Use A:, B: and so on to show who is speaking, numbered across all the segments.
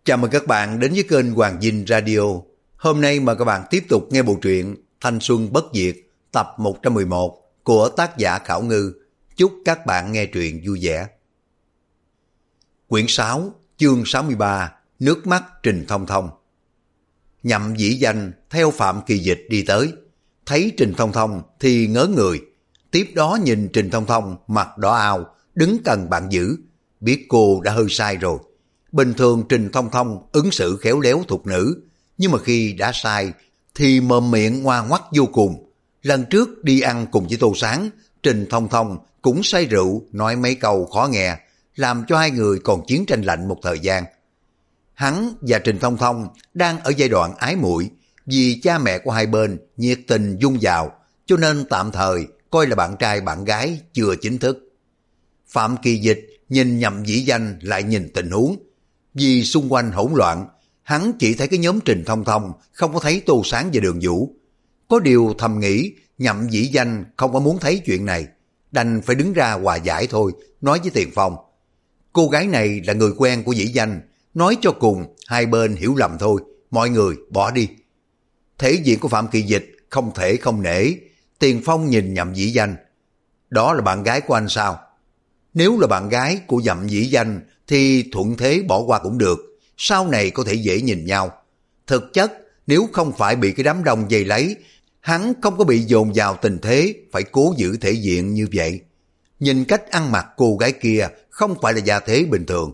A: Chào mừng các bạn đến với kênh Hoàng Dinh Radio. Hôm nay mời các bạn tiếp tục nghe bộ truyện Thanh Xuân Bất Diệt tập 111 của tác giả Khảo Ngư. Chúc các bạn nghe truyện vui vẻ. Quyển 6, chương 63, Nước mắt Trình Thông Thông. Nhậm Dĩ Danh theo Phạm Kỳ Dịch đi tới, thấy Trình Thông Thông thì ngớ người. Tiếp đó nhìn Trình Thông Thông mặt đỏ ao, đứng cần bạn giữ, biết cô đã hơi sai rồi. Bình thường Trình Thông Thông ứng xử khéo léo thục nữ, nhưng mà khi đã sai thì mồm miệng ngoa ngoắt vô cùng. Lần trước đi ăn cùng với Tô Sáng, Trình Thông Thông cũng say rượu nói mấy câu khó nghe, làm cho hai người còn chiến tranh lạnh một thời gian. Hắn và Trình Thông Thông đang ở giai đoạn ái muội, vì cha mẹ của hai bên nhiệt tình dung vào, cho nên tạm thời coi là bạn trai bạn gái chưa chính thức. Phạm Kỳ Dịch nhìn Nhậm Dĩ Danh lại nhìn tình huống. Vì xung quanh hỗn loạn, hắn chỉ thấy cái nhóm Trình Thông Thông, không có thấy Tô Sáng và Đường Vũ. Có điều thầm nghĩ Nhậm Dĩ Danh không có muốn thấy chuyện này, đành phải đứng ra hòa giải thôi, nói với Tiền Phong. Cô gái này là người quen của Dĩ Danh, nói cho cùng hai bên hiểu lầm thôi, mọi người bỏ đi. Thể diện của Phạm Kỳ Dịch không thể không nể. Tiền Phong nhìn Nhậm Dĩ Danh. Đó là bạn gái của anh sao? Nếu là bạn gái của Nhậm Dĩ Danh thì thuận thế bỏ qua cũng được, sau này có thể dễ nhìn nhau. Thực chất nếu không phải bị cái đám đông dây lấy, hắn không có bị dồn vào tình thế phải cố giữ thể diện như vậy. Nhìn cách ăn mặc cô gái kia không phải là gia thế bình thường.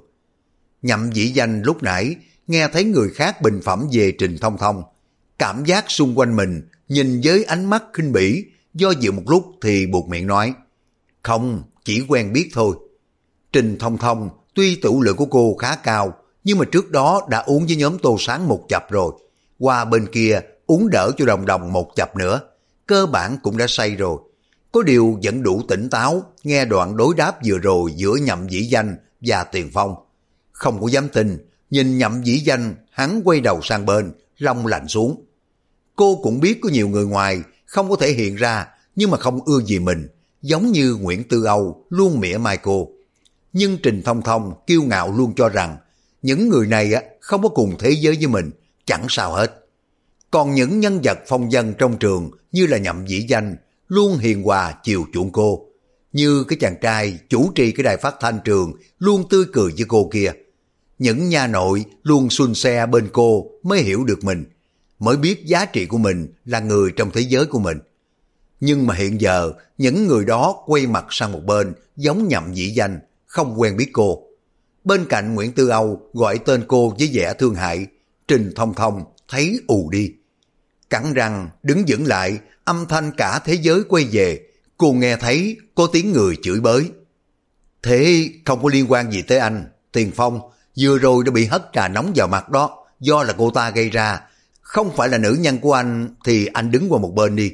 A: Nhậm Dĩ Danh lúc nãy nghe thấy người khác bình phẩm về Trình Thông Thông, cảm giác xung quanh mình nhìn với ánh mắt khinh bỉ, do dự một lúc thì buộc miệng nói, không, chỉ quen biết thôi. Trình Thông Thông tuy tửu lượng của cô khá cao, nhưng mà trước đó đã uống với nhóm Tô Sáng một chập rồi, qua bên kia uống đỡ cho Đồng Đồng một chập nữa, cơ bản cũng đã say rồi. Có điều vẫn đủ tỉnh táo nghe đoạn đối đáp vừa rồi giữa Nhậm Dĩ Danh và Tiền Phong. Không có dám tin, nhìn Nhậm Dĩ Danh, hắn quay đầu sang bên, lông lạnh xuống. Cô cũng biết có nhiều người ngoài không có thể hiện ra, nhưng mà không ưa gì mình, giống như Nguyễn Tư Âu luôn mỉa mai cô. Nhưng Trình Thông Thông kiêu ngạo luôn cho rằng những người này không có cùng thế giới với mình, chẳng sao hết. Còn những nhân vật phong dân trong trường như là Nhậm Dĩ Danh luôn hiền hòa chiều chuộng cô, như cái chàng trai chủ trì cái đài phát thanh trường luôn tươi cười với cô kia. Những nha nội luôn xuân xe bên cô mới hiểu được mình, mới biết giá trị của mình là người trong thế giới của mình. Nhưng mà hiện giờ những người đó quay mặt sang một bên giống Nhậm Dĩ Danh, không quen biết cô. Bên cạnh Nguyễn Tư Âu gọi tên cô với vẻ thương hại, Trình Thông Thông thấy ù đi. Cắn răng đứng vững lại, âm thanh cả thế giới quay về, cô nghe thấy có tiếng người chửi bới. Thế không có liên quan gì tới anh, Tiền Phong, vừa rồi đã bị hất trà nóng vào mặt đó, do là cô ta gây ra. Không phải là nữ nhân của anh thì anh đứng qua một bên đi.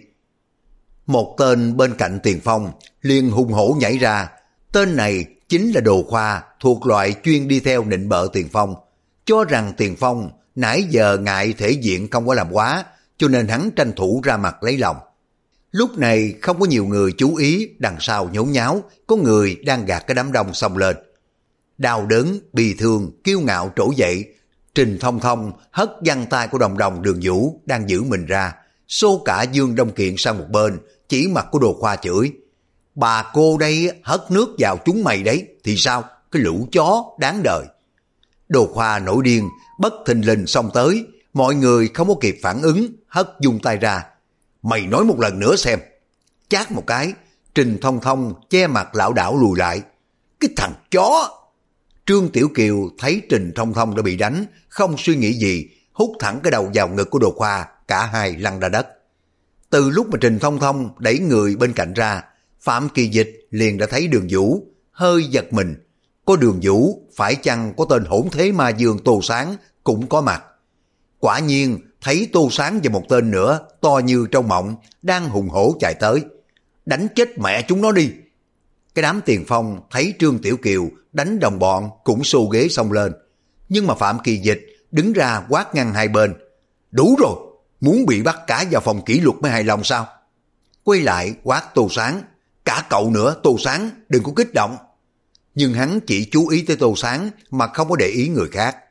A: Một tên bên cạnh Tiền Phong liền hùng hổ nhảy ra. Tên này chính là Đồ Khoa, thuộc loại chuyên đi theo nịnh bợ Tiền Phong, cho rằng Tiền Phong nãy giờ ngại thể diện không có làm quá, cho nên hắn tranh thủ ra mặt lấy lòng. Lúc này không có nhiều người chú ý, đằng sau nhốn nháo có người đang gạt cái đám đông xông lên. Đau đớn, bi thương, kiêu ngạo trỗi dậy. Trình Thông Thông hất văng tay của Đồng Đồng, Đường Vũ đang giữ mình ra, xô cả Dương Đông Kiện sang một bên, chỉ mặt của Đồ Khoa chửi. Bà cô đây hất nước vào chúng mày đấy, thì sao? Cái lũ chó đáng đời. Đồ Khoa nổi điên, bất thình lình xông tới, mọi người không có kịp phản ứng, hất vung tay ra. Mày nói một lần nữa xem. Chát một cái, Trình Thông Thông che mặt lảo đảo lùi lại. Cái thằng chó! Trương Tiểu Kiều thấy Trình Thông Thông đã bị đánh, không suy nghĩ gì, hút thẳng cái đầu vào ngực của Đồ Khoa, cả hai lăn ra đất. Từ lúc mà Trình Thông Thông đẩy người bên cạnh ra, Phạm Kỳ Dịch liền đã thấy Đường Vũ, hơi giật mình. Có Đường Vũ, phải chăng có tên hỗn thế ma dương Tô Sáng cũng có mặt. Quả nhiên thấy Tô Sáng và một tên nữa to như trong mộng đang hùng hổ chạy tới. Đánh chết mẹ chúng nó đi! Cái đám Tiền Phong thấy Trương Tiểu Kiều đánh đồng bọn cũng xô ghế xông lên. Nhưng mà Phạm Kỳ Dịch đứng ra quát ngăn hai bên. Đủ rồi! Muốn bị bắt cả vào phòng kỷ luật mới hài lòng sao? Quay lại quát Tô Sáng. Cả cậu nữa, Tô Sáng, đừng có kích động. Nhưng hắn chỉ chú ý tới Tô Sáng mà không có để ý người khác.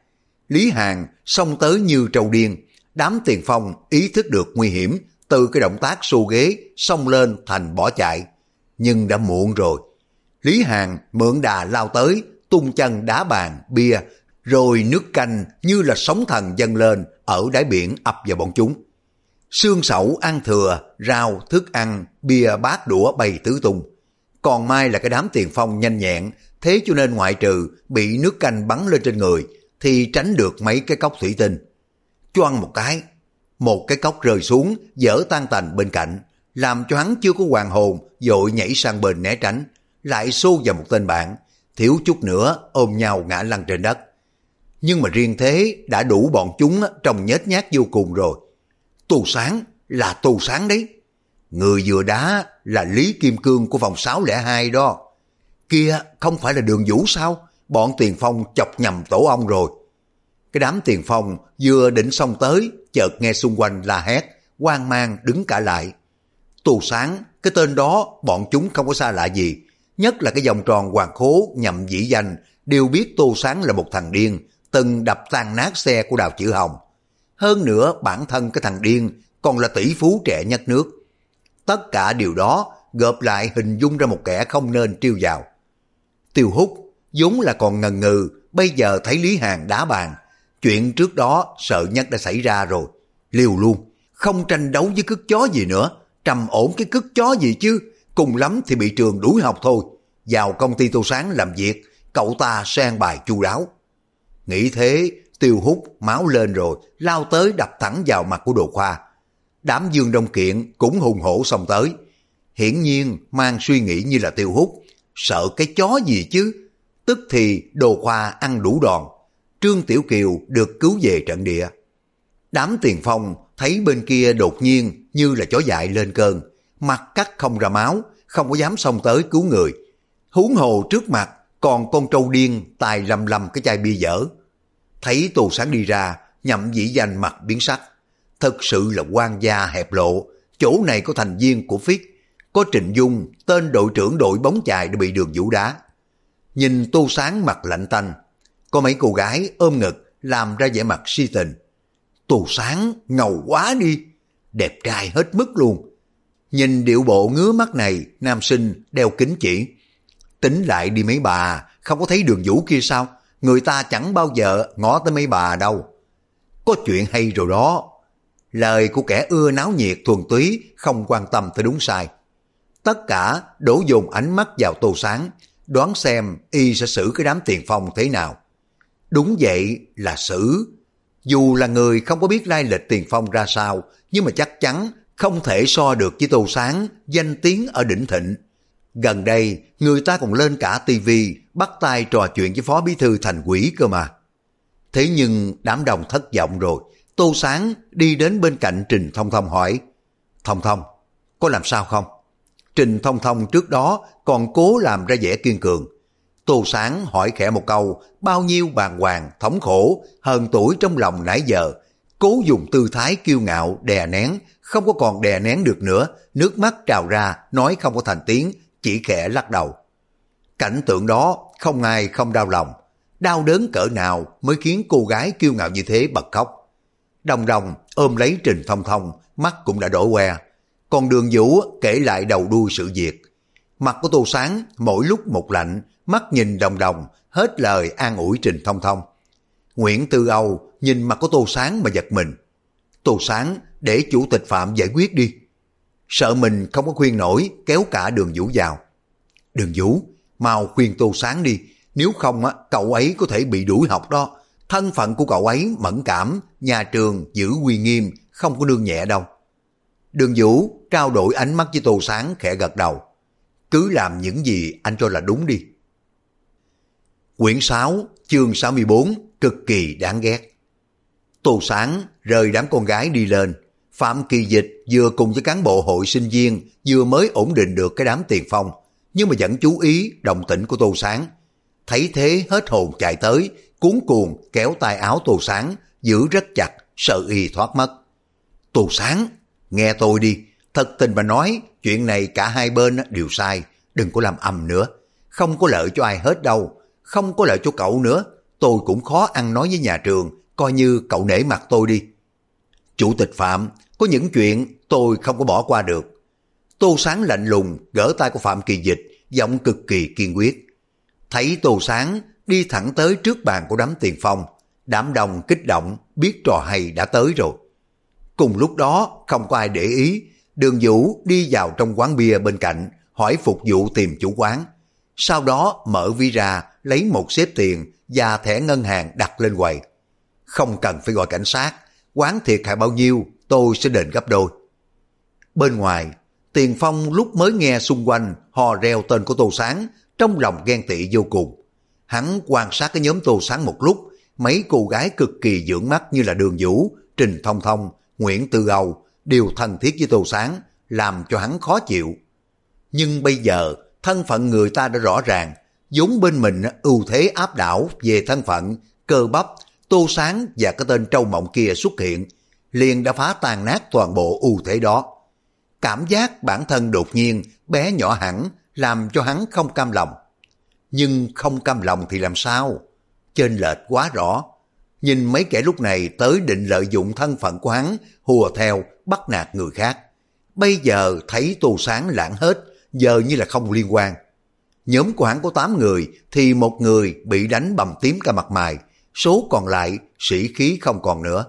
A: Lý Hàn xông tới như trâu điên. Đám tiền phong ý thức được nguy hiểm, từ cái động tác xô ghế xông lên thành bỏ chạy. Nhưng đã muộn rồi. Lý Hàn mượn đà lao tới, tung chân đá bàn, bia, rồi nước canh như là sóng thần dâng lên ở đáy biển ập vào bọn chúng. Xương sẩu ăn thừa, rau, thức ăn, bia bát đũa bay tứ tung. Còn may là cái đám tiền phong nhanh nhẹn, thế cho nên ngoại trừ bị nước canh bắn lên trên người, thì tránh được mấy cái cốc thủy tinh. Choang một cái cốc rơi xuống, dở tan tành bên cạnh, làm cho hắn chưa có hoàn hồn, vội nhảy sang bên né tránh, lại xô vào một tên bạn, thiếu chút nữa ôm nhau ngã lăn trên đất. Nhưng mà riêng thế đã đủ bọn chúng trông nhếch nhác vô cùng rồi. Tô Sáng, là Tô Sáng đấy. Người vừa đá là Lý Kim Cương của phòng 602 đó. Kia không phải là Đường Vũ sao? Bọn tiền phong chọc nhầm tổ ong rồi. Cái đám tiền phong vừa định xông tới, chợt nghe xung quanh la hét, hoang mang đứng cả lại. Tô Sáng, cái tên đó bọn chúng không có xa lạ gì. Nhất là cái vòng tròn hoàng khố nhằm dĩ danh, đều biết Tô Sáng là một thằng điên, từng đập tan nát xe của Đào Chữ Hồng. Hơn nữa bản thân cái thằng điên còn là tỷ phú trẻ nhất nước. Tất cả điều đó gộp lại hình dung ra một kẻ không nên trêu vào. Tiêu Húc vốn là còn ngần ngừ, bây giờ thấy Lý Hàn đá bàn. Chuyện trước đó sợ nhất đã xảy ra rồi. Liều luôn, không tranh đấu với cứt chó gì nữa. Trầm ổn cái cứt chó gì chứ, cùng lắm thì bị trường đuổi học thôi. Vào công ty Tô Sáng làm việc, cậu ta sẽ an bài chu đáo. Nghĩ thế, Tiêu Húc máu lên rồi, lao tới đập thẳng vào mặt của Đồ Khoa. Đám Dương Đông Kiện cũng hùng hổ xông tới. Hiển nhiên mang suy nghĩ như là Tiêu Húc, sợ cái chó gì chứ. Tức thì Đồ Khoa ăn đủ đòn, Trương Tiểu Kiều được cứu về trận địa. Đám tiền phong thấy bên kia đột nhiên như là chó dại lên cơn, mặt cắt không ra máu, không có dám xông tới cứu người. Huống hồ trước mặt còn con trâu điên tài lầm cái chai bia dở. Thấy Tô Sáng đi ra, Nhậm Dĩ Danh mặt biến sắc. Thật sự là quan gia hẹp lộ, chỗ này có thành viên của FIT, có Trịnh Dung, tên đội trưởng đội bóng chài đã bị Đường Vũ đá. Nhìn Tô Sáng mặt lạnh tanh, có mấy cô gái ôm ngực làm ra vẻ mặt si tình. Tô Sáng ngầu quá đi, đẹp trai hết mức luôn. Nhìn điệu bộ ngứa mắt này, nam sinh đeo kính chỉ. Tính lại đi mấy bà, không có thấy Đường Vũ kia sao? Người ta chẳng bao giờ ngó tới mấy bà đâu. Có chuyện hay rồi đó. Lời của kẻ ưa náo nhiệt thuần túy, không quan tâm tới đúng sai. Tất cả đổ dồn ánh mắt vào Tô Sáng, đoán xem y sẽ xử cái đám tiền phong thế nào. Đúng vậy là xử. Dù là người không có biết lai lịch tiền phong ra sao, nhưng mà chắc chắn không thể so được với Tô Sáng, danh tiếng ở đỉnh thịnh. Gần đây, người ta còn lên cả tivi bắt tay trò chuyện với Phó Bí Thư Thành ủy cơ mà. Thế nhưng đám đông thất vọng rồi. Tô Sáng đi đến bên cạnh Trình Thông Thông hỏi, Thông Thông, có làm sao không? Trình Thông Thông trước đó còn cố làm ra vẻ kiên cường. Tô Sáng hỏi khẽ một câu, bao nhiêu bàng hoàng, thống khổ, hờn tuổi trong lòng nãy giờ, cố dùng tư thái kiêu ngạo đè nén, không có còn đè nén được nữa, nước mắt trào ra, nói không có thành tiếng, chỉ khẽ lắc đầu. Cảnh tượng đó không ai không đau lòng, đau đớn cỡ nào mới khiến cô gái kiêu ngạo như thế bật khóc. Đồng Đồng ôm lấy Trình Thông Thông, mắt cũng đã đỏ que. Còn Đường Vũ kể lại đầu đuôi sự việc. Mặt của Tô Sáng mỗi lúc một lạnh, mắt nhìn Đồng Đồng, hết lời an ủi Trình Thông Thông. Nguyễn Tư Âu nhìn mặt của Tô Sáng mà giật mình. Tô Sáng, để chủ tịch Phạm giải quyết đi. Sợ mình không có khuyên nổi, kéo cả Đường Vũ vào. Đường Vũ, mau khuyên Tô Sáng đi, nếu không cậu ấy có thể bị đuổi học đó. Thân phận của cậu ấy mẫn cảm, nhà trường giữ uy nghiêm, không có nương nhẹ đâu. Đường Vũ trao đổi ánh mắt với Tô Sáng khẽ gật đầu. Cứ làm những gì anh cho là đúng đi. Quyển 6, chương 64, cực kỳ đáng ghét. Tô Sáng rời đám con gái đi lên. Phạm Kỳ Dịch vừa cùng với cán bộ hội sinh viên vừa mới ổn định được cái đám tiền phong, nhưng mà vẫn chú ý động tĩnh của Tô Sáng. Thấy thế hết hồn chạy tới, cuống cuồng kéo tay áo Tô Sáng, giữ rất chặt, sợ y thoát mất. Tô Sáng, nghe tôi đi, thật tình mà nói, chuyện này cả hai bên đều sai, đừng có làm ầm nữa, không có lợi cho ai hết đâu, không có lợi cho cậu nữa, tôi cũng khó ăn nói với nhà trường, coi như cậu nể mặt tôi đi. Chủ tịch Phạm, có những chuyện tôi không có bỏ qua được. Tô Sáng lạnh lùng gỡ tay của Phạm Kỳ Dịch, giọng cực kỳ kiên quyết. Thấy Tô Sáng đi thẳng tới trước bàn của đám Tiền Phong, đám đông kích động biết trò hay đã tới rồi. Cùng lúc đó không có ai để ý, Đường Vũ đi vào trong quán bia bên cạnh, hỏi phục vụ tìm chủ quán. Sau đó mở ví ra, lấy một xếp tiền và thẻ ngân hàng đặt lên quầy. Không cần phải gọi cảnh sát, quán thiệt hại bao nhiêu tôi sẽ đền gấp đôi. Bên ngoài, Tiền Phong lúc mới nghe xung quanh hò reo tên của Tô Sáng, trong lòng ghen tị vô cùng. Hắn quan sát cái nhóm Tô Sáng một lúc, mấy cô gái cực kỳ dưỡng mắt như là Đường Vũ, Trình Thông Thông, Nguyễn Tư Âu đều thân thiết với Tô Sáng, làm cho hắn khó chịu. Nhưng bây giờ thân phận người ta đã rõ ràng, vốn bên mình ưu thế áp đảo về thân phận, cơ bắp, Tô Sáng và cái tên trâu mộng kia xuất hiện, liền đã phá tan nát toàn bộ ưu thế đó. Cảm giác bản thân đột nhiên bé nhỏ hẳn làm cho hắn không cam lòng. Nhưng không cam lòng thì làm sao? Chênh lệch quá rõ. Nhìn mấy kẻ lúc này tới định lợi dụng thân phận của hắn, hùa theo, bắt nạt người khác. Bây giờ thấy Tô Sáng lãng hết, giờ như là không liên quan. Nhóm của hắn có 8 người, thì một người bị đánh bầm tím cả mặt mày, số còn lại sĩ khí không còn nữa.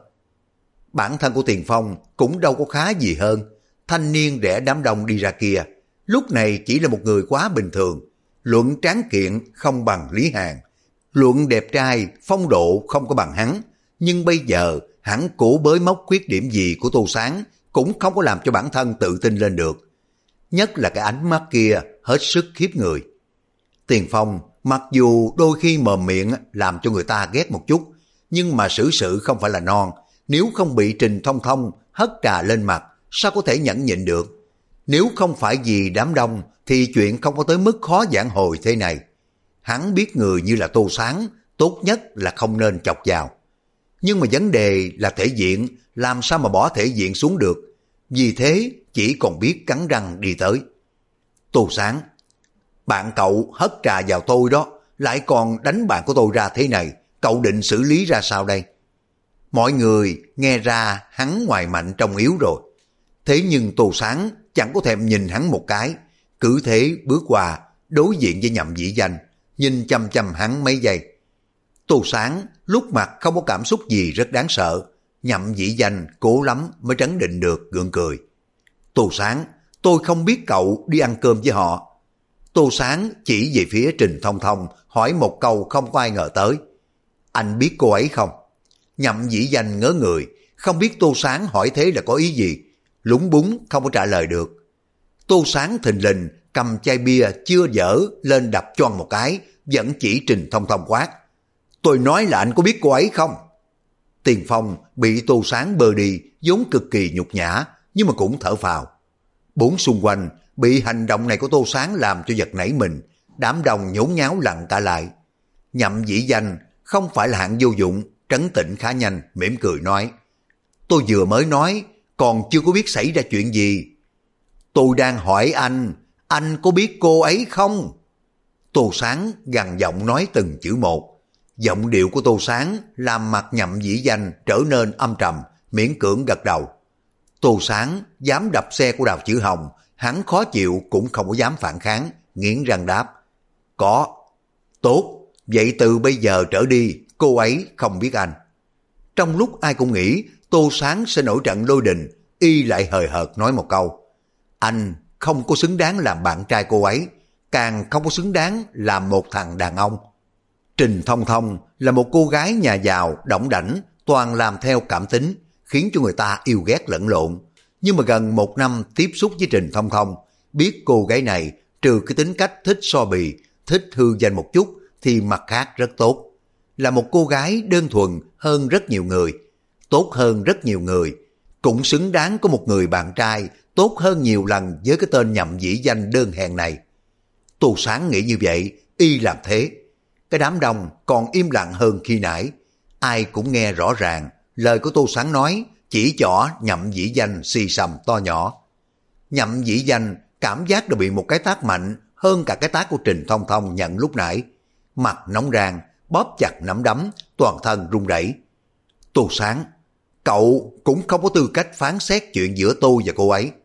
A: Bản thân của Tiền Phong cũng đâu có khá gì hơn. Thanh niên rẽ đám đông đi ra kia, lúc này chỉ là một người quá bình thường. Luận tráng kiện không bằng Lý Hàn, luận đẹp trai, phong độ không có bằng hắn. Nhưng bây giờ hắn cố bới móc khuyết điểm gì của Tô Sáng cũng không có làm cho bản thân tự tin lên được. Nhất là cái ánh mắt kia hết sức khiếp người. Tiền Phong mặc dù đôi khi mồm miệng làm cho người ta ghét một chút, nhưng mà xử sự không phải là non. Nếu không bị Trình Thông Thông hất trà lên mặt, sao có thể nhẫn nhịn được? Nếu không phải vì đám đông thì chuyện không có tới mức khó vãn hồi thế này. Hắn biết người như là Tô Sáng, tốt nhất là không nên chọc vào. Nhưng mà vấn đề là thể diện, làm sao mà bỏ thể diện xuống được? Vì thế chỉ còn biết cắn răng đi tới. Tô Sáng, bạn cậu hất trà vào tôi đó, lại còn đánh bạn của tôi ra thế này, cậu định xử lý ra sao đây? Mọi người nghe ra hắn ngoài mạnh trong yếu rồi. Thế nhưng Tô Sáng chẳng có thèm nhìn hắn một cái, cứ thế bước qua đối diện với Nhậm Vĩ Danh, nhìn chăm chăm hắn mấy giây. Tô Sáng lúc mặt không có cảm xúc gì rất đáng sợ. Nhậm Vĩ Danh cố lắm mới trấn định được, gượng cười. Tô Sáng, tôi không biết cậu đi ăn cơm với họ. Tô Sáng chỉ về phía Trình Thông Thông, hỏi một câu không có ai ngờ tới. Anh biết cô ấy không? Nhậm Vĩ Danh ngớ người, không biết Tô Sáng hỏi thế là có ý gì, lúng búng không có trả lời được. Tô Sáng thình lình cầm chai bia chưa dở lên đập choang một cái, vẫn chỉ Trình Thông Thông quát. Tôi nói là anh có biết cô ấy không? Tiền Phong bị Tô Sáng bơ đi, vốn cực kỳ nhục nhã, nhưng mà cũng thở phào. Bốn xung quanh bị hành động này của Tô Sáng làm cho giật nảy mình, đám đông nhốn nháo lặng cả lại. Nhậm Vĩ Danh không phải là hạng vô dụng, trấn tĩnh khá nhanh, mỉm cười nói. Tôi vừa mới nói, còn chưa có biết xảy ra chuyện gì. Tôi đang hỏi anh có biết cô ấy không? Tô Sáng gằn giọng nói từng chữ một. Giọng điệu của Tô Sáng làm mặt Nhậm Vĩ Danh trở nên âm trầm, miễn cưỡng gật đầu. Tô Sáng dám đập xe của Đào Chữ Hồng, hắn khó chịu cũng không có dám phản kháng, nghiến răng đáp. Có. Tốt, vậy từ bây giờ trở đi, cô ấy không biết anh. Trong lúc ai cũng nghĩ Tô Sáng sẽ nổi trận lôi đình, y lại hời hợt nói một câu. Anh không có xứng đáng làm bạn trai cô ấy, càng không có xứng đáng làm một thằng đàn ông. Trình Thông Thông là một cô gái nhà giàu, đỏng đảnh, toàn làm theo cảm tính, khiến cho người ta yêu ghét lẫn lộn. Nhưng mà gần 1 năm tiếp xúc với Trình Thông Thông, biết cô gái này trừ cái tính cách thích so bì, thích hư danh một chút, thì mặt khác rất tốt. Là một cô gái đơn thuần hơn rất nhiều người, tốt hơn rất nhiều người, cũng xứng đáng có một người bạn trai tốt hơn nhiều lần với cái tên Nhậm Vĩ Danh đơn hèn này. Tô Sáng nghĩ như vậy, y làm thế. Cái đám đông còn im lặng hơn khi nãy. Ai cũng nghe rõ ràng, lời của Tô Sáng nói, chỉ trỏ Nhậm Vĩ Danh xì xầm to nhỏ. Nhậm Vĩ Danh cảm giác đã bị một cái tát mạnh hơn cả cái tát của Trình Thông Thông nhận lúc nãy. Mặt nóng rang, bóp chặt nắm đấm, toàn thân run rẩy. Tô Sáng, cậu cũng không có tư cách phán xét chuyện giữa tôi và cô ấy.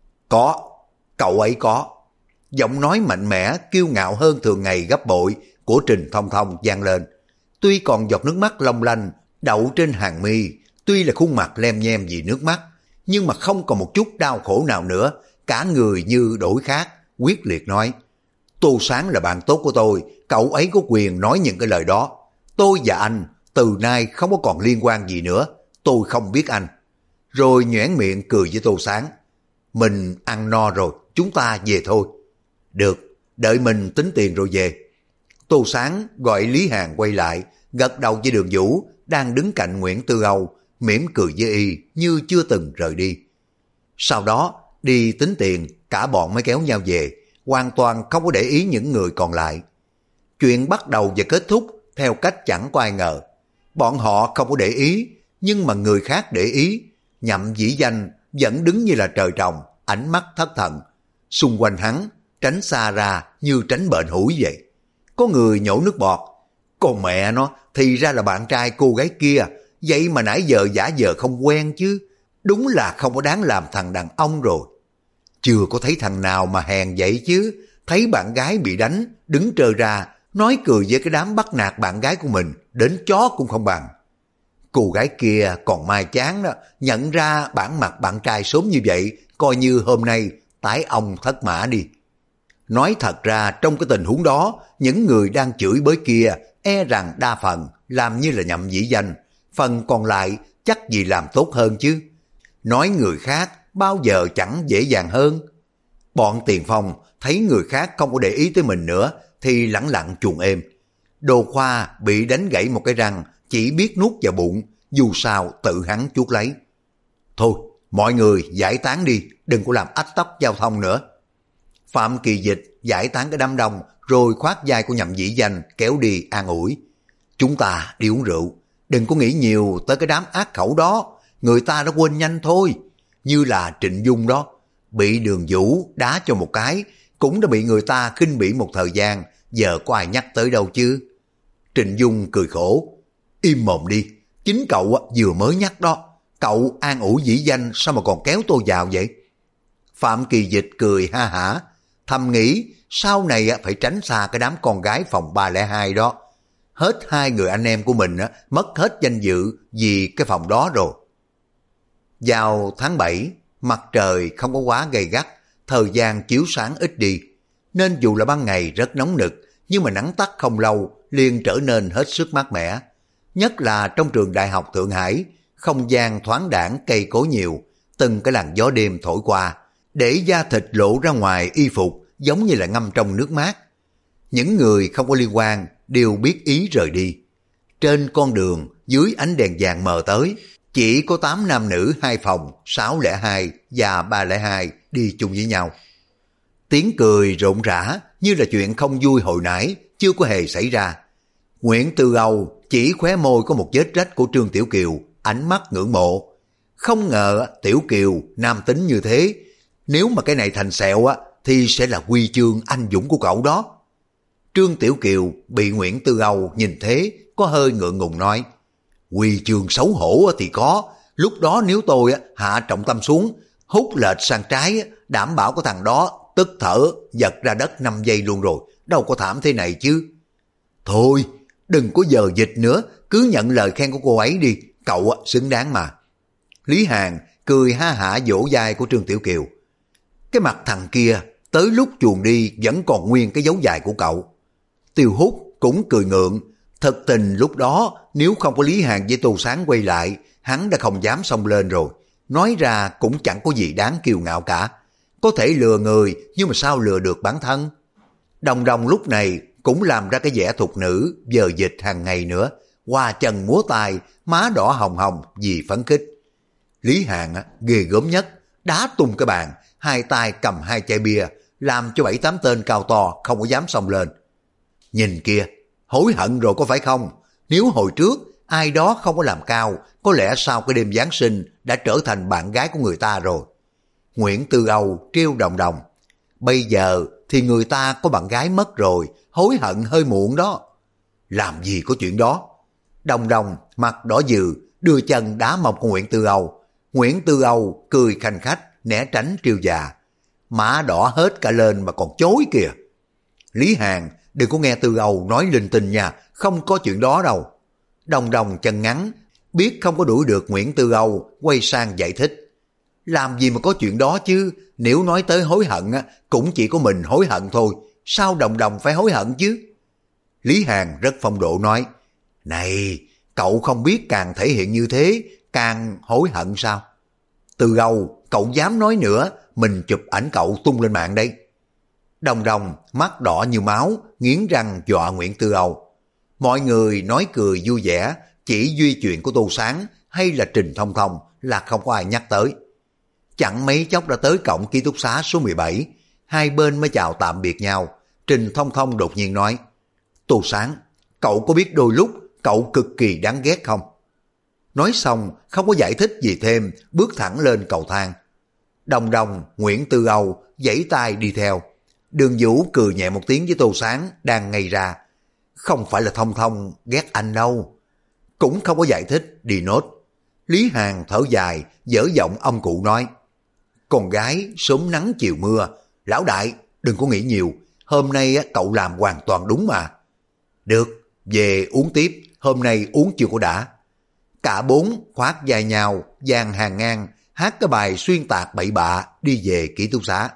A: Có, cậu ấy có. Giọng nói mạnh mẽ, kiêu ngạo hơn thường ngày gấp bội của Trình Thông Thông vang lên. Tuy còn giọt nước mắt long lanh đậu trên hàng mi, tuy là khuôn mặt lem nhem vì nước mắt, nhưng mà không còn một chút đau khổ nào nữa, cả người như đổi khác, quyết liệt nói: Tô Sáng là bạn tốt của tôi, cậu ấy có quyền nói những cái lời đó. Tôi và anh từ nay không có còn liên quan gì nữa, tôi không biết anh. Rồi nhoẻn miệng cười với Tô Sáng: Mình ăn no rồi, chúng ta về thôi. Được, đợi mình tính tiền rồi về. Tô Sáng gọi Lý Hàn quay lại, gật đầu với Đường Vũ đang đứng cạnh Nguyễn Tư Âu, mỉm cười với y như chưa từng rời đi. Sau đó đi tính tiền, cả bọn mới kéo nhau về, hoàn toàn không có để ý những người còn lại. Chuyện bắt đầu và kết thúc theo cách chẳng có ai ngờ. Bọn họ không có để ý, nhưng mà người khác để ý. Nhậm Dĩ Danh vẫn đứng như là trời trồng, ánh mắt thất thần. Xung quanh hắn, tránh xa ra như tránh bệnh hủi vậy. Có người nhổ nước bọt. Còn mẹ nó, thì ra là bạn trai cô gái kia, vậy mà nãy giờ giả vờ không quen chứ. Đúng là không có đáng làm thằng đàn ông rồi. Chưa có thấy thằng nào mà hèn vậy chứ. Thấy bạn gái bị đánh, đứng trơ ra, nói cười với cái đám bắt nạt bạn gái của mình, đến chó cũng không bằng. Cô gái kia còn mai chán đó, nhận ra bản mặt bạn trai sớm như vậy, coi như hôm nay tái ông thất mã đi. Nói thật ra trong cái tình huống đó, những người đang chửi bới kia e rằng đa phần làm như là Nhậm Dĩ Danh, phần còn lại chắc gì làm tốt hơn chứ. Nói người khác bao giờ chẳng dễ dàng hơn. Bọn Tiền Phong thấy người khác không có để ý tới mình nữa thì lẳng lặng chuồn êm. Đồ Khoa bị đánh gãy một cái răng, chỉ biết nuốt vào bụng, dù sao tự hắn chuốt lấy. Thôi, mọi người giải tán đi, đừng có làm ách tắc giao thông nữa. Phạm Kỳ Dịch giải tán cái đám đông rồi khoác vai của Nhậm Dĩ Danh kéo đi an ủi. Chúng ta đi uống rượu, đừng có nghĩ nhiều tới cái đám ác khẩu đó, người ta đã quên nhanh thôi. Như là Trịnh Dung đó, bị Đường Vũ đá cho một cái, cũng đã bị người ta khinh bỉ một thời gian, giờ có ai nhắc tới đâu chứ. Trịnh Dung cười khổ. Im mồm đi, chính cậu vừa mới nhắc đó, cậu an ủi Dĩ Danh sao mà còn kéo tôi vào vậy? Phạm Kỳ Dịch cười ha hả, thầm nghĩ sau này phải tránh xa cái đám con gái phòng 302 đó. Hết hai người anh em của mình mất hết danh dự vì cái phòng đó rồi. Vào tháng 7, mặt trời không có quá gay gắt, thời gian chiếu sáng ít đi, nên dù là ban ngày rất nóng nực, nhưng mà nắng tắt không lâu liền trở nên hết sức mát mẻ. Nhất là trong trường Đại học Thượng Hải, không gian thoáng đãng, cây cối nhiều, từng cái làn gió đêm thổi qua, để da thịt lộ ra ngoài y phục giống như là ngâm trong nước mát. Những người không có liên quan đều biết ý rời đi. Trên con đường, dưới ánh đèn vàng mờ tới, chỉ có 8 nam nữ 2 phòng, 602 và 302 đi chung với nhau. Tiếng cười rộn rã như là chuyện không vui hồi nãy chưa có hề xảy ra. Nguyễn Tư Âu chỉ khóe môi có một vết rách của Trương Tiểu Kiều, ánh mắt ngưỡng mộ. Không ngờ Tiểu Kiều nam tính như thế, nếu mà cái này thành sẹo thì sẽ là huy chương anh dũng của cậu đó. Trương Tiểu Kiều bị Nguyễn Tư Âu nhìn thế, có hơi ngượng ngùng nói: Huy chương xấu hổ thì có, lúc đó nếu tôi hạ trọng tâm xuống, hút lệch sang trái, đảm bảo có thằng đó tức thở giật ra đất 5 giây luôn rồi, đâu có thảm thế này chứ. Thôi, đừng có giờ dịch nữa, cứ nhận lời khen của cô ấy đi, cậu xứng đáng mà. Lý Hàn cười ha hả vỗ vai của Trương Tiểu Kiều. Cái mặt thằng kia, tới lúc chuồn đi vẫn còn nguyên cái dấu dài của cậu. Tiêu Hút cũng cười ngượng, thật tình lúc đó nếu không có Lý Hàn với Tô Sáng quay lại, hắn đã không dám xông lên rồi. Nói ra cũng chẳng có gì đáng kiêu ngạo cả. Có thể lừa người nhưng mà sao lừa được bản thân. Đồng Đồng lúc này cũng làm ra cái vẻ thục nữ vờ dịch hàng ngày nữa, hoa chân múa tay, má đỏ hồng hồng vì phấn khích. Lý Hàn ghê gớm nhất, đá tung cái bàn, hai tay cầm 2 chai bia, làm cho 7-8 tên cao to không có dám xông lên. Nhìn kia, hối hận rồi có phải không? Nếu hồi trước ai đó không có làm cao, có lẽ sau cái đêm Giáng sinh đã trở thành bạn gái của người ta rồi. Nguyễn Tư Âu trêu Đồng Đồng. Bây giờ thì người ta có bạn gái mất rồi, hối hận hơi muộn đó. Làm gì có chuyện đó. Đồng Đồng mặt đỏ dừ, đưa chân đá mông của Nguyễn Tư Âu. Nguyễn Tư Âu cười khanh khách, né tránh Triêu già. Má đỏ hết cả lên mà còn chối kìa. Lý Hàn, đừng có nghe Tư Âu nói linh tinh nha, không có chuyện đó đâu. Đồng Đồng chân ngắn, biết không có đuổi được Nguyễn Tư Âu, quay sang giải thích. Làm gì mà có chuyện đó chứ, nếu nói tới hối hận cũng chỉ có mình hối hận thôi, sao Đồng Đồng phải hối hận chứ? Lý Hàn rất phong độ nói, này, cậu không biết càng thể hiện như thế, càng hối hận sao? Tư Âu, cậu dám nói nữa, mình chụp ảnh cậu tung lên mạng đây. Đồng Đồng mắt đỏ như máu, nghiến răng dọa Nguyễn Tư Âu. Mọi người nói cười vui vẻ, chỉ duy chuyện của Tô Sáng hay là Trình Thông Thông là không có ai nhắc tới. Chẳng mấy chốc đã tới cổng ký túc xá số 17, hai bên mới chào tạm biệt nhau. Trình Thông Thông đột nhiên nói, Tô Sáng, cậu có biết đôi lúc cậu cực kỳ đáng ghét không? Nói xong không có giải thích gì thêm, bước thẳng lên cầu thang. Đồng Đồng, Nguyễn Tư Âu giãy tay đi theo. Đường Vũ cười nhẹ một tiếng với Tô Sáng đang ngây ra. Không phải là Thông Thông ghét anh đâu. Cũng không có giải thích, đi nốt. Lý Hàn thở dài, dở giọng ông cụ nói, con gái sớm nắng chiều mưa, lão đại đừng có nghĩ nhiều, hôm nay cậu làm hoàn toàn đúng mà. Được, về uống tiếp, hôm nay uống chưa có đã. Cả bốn khoác vai nhau, dàn hàng ngang, hát cái bài xuyên tạc bậy bạ, đi về ký túc xá.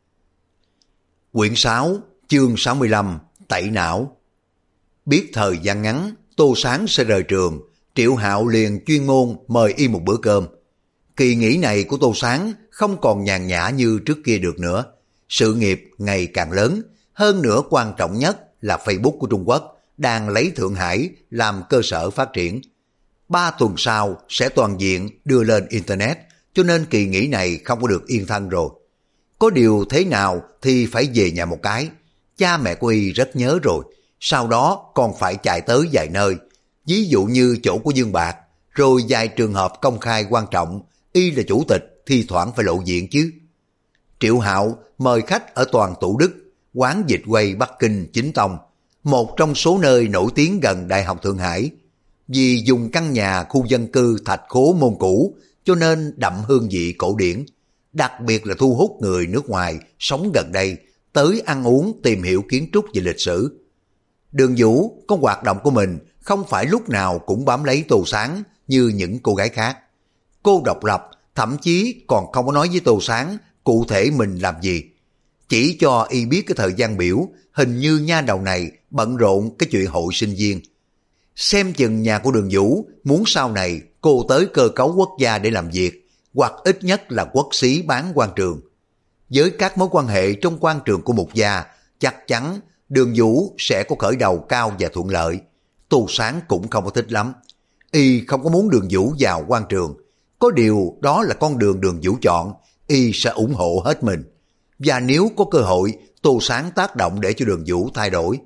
A: Quyển 6, chương 65, tẩy não. Biết thời gian ngắn, Tô Sáng sẽ rời trường, Triệu Hạo liền chuyên môn mời y một bữa cơm. Kỳ nghỉ này của Tô Sáng không còn nhàn nhã như trước kia được nữa. Sự nghiệp ngày càng lớn, hơn nữa quan trọng nhất là Facebook của Trung Quốc đang lấy Thượng Hải làm cơ sở phát triển. 3 tuần sau sẽ toàn diện đưa lên Internet, cho nên kỳ nghỉ này không có được yên thân rồi. Có điều thế nào thì phải về nhà một cái. Cha mẹ của y rất nhớ rồi, sau đó còn phải chạy tới vài nơi, ví dụ như chỗ của Dương Bạc, rồi vài trường hợp công khai quan trọng, y là chủ tịch thi thoảng phải lộ diện chứ. Triệu Hạo mời khách ở toàn Thủ Đức, quán dịch quay Bắc Kinh Chính Tông, một trong số nơi nổi tiếng gần Đại học Thượng Hải. Vì dùng căn nhà khu dân cư Thạch Khố Môn Cũ cho nên đậm hương vị cổ điển, đặc biệt là thu hút người nước ngoài sống gần đây tới ăn uống tìm hiểu kiến trúc và lịch sử. Đường Vũ có hoạt động của mình, không phải lúc nào cũng bám lấy Tô Sáng như những cô gái khác. Cô độc lập, thậm chí còn không có nói với Tô Sáng cụ thể mình làm gì. Chỉ cho y biết cái thời gian biểu, hình như nha đầu này bận rộn cái chuyện hội sinh viên. Xem chừng nhà của Đường Vũ muốn sau này cô tới cơ cấu quốc gia để làm việc, hoặc ít nhất là quốc xí bán quan trường. Với các mối quan hệ trong quan trường của Mục gia, chắc chắn Đường Vũ sẽ có khởi đầu cao và thuận lợi. Tô Sáng cũng không có thích lắm. Y không có muốn Đường Vũ vào quan trường. Có điều đó là con đường Đường Vũ chọn, y sẽ ủng hộ hết mình. Và nếu có cơ hội, Tô Sáng tác động để cho Đường Vũ thay đổi.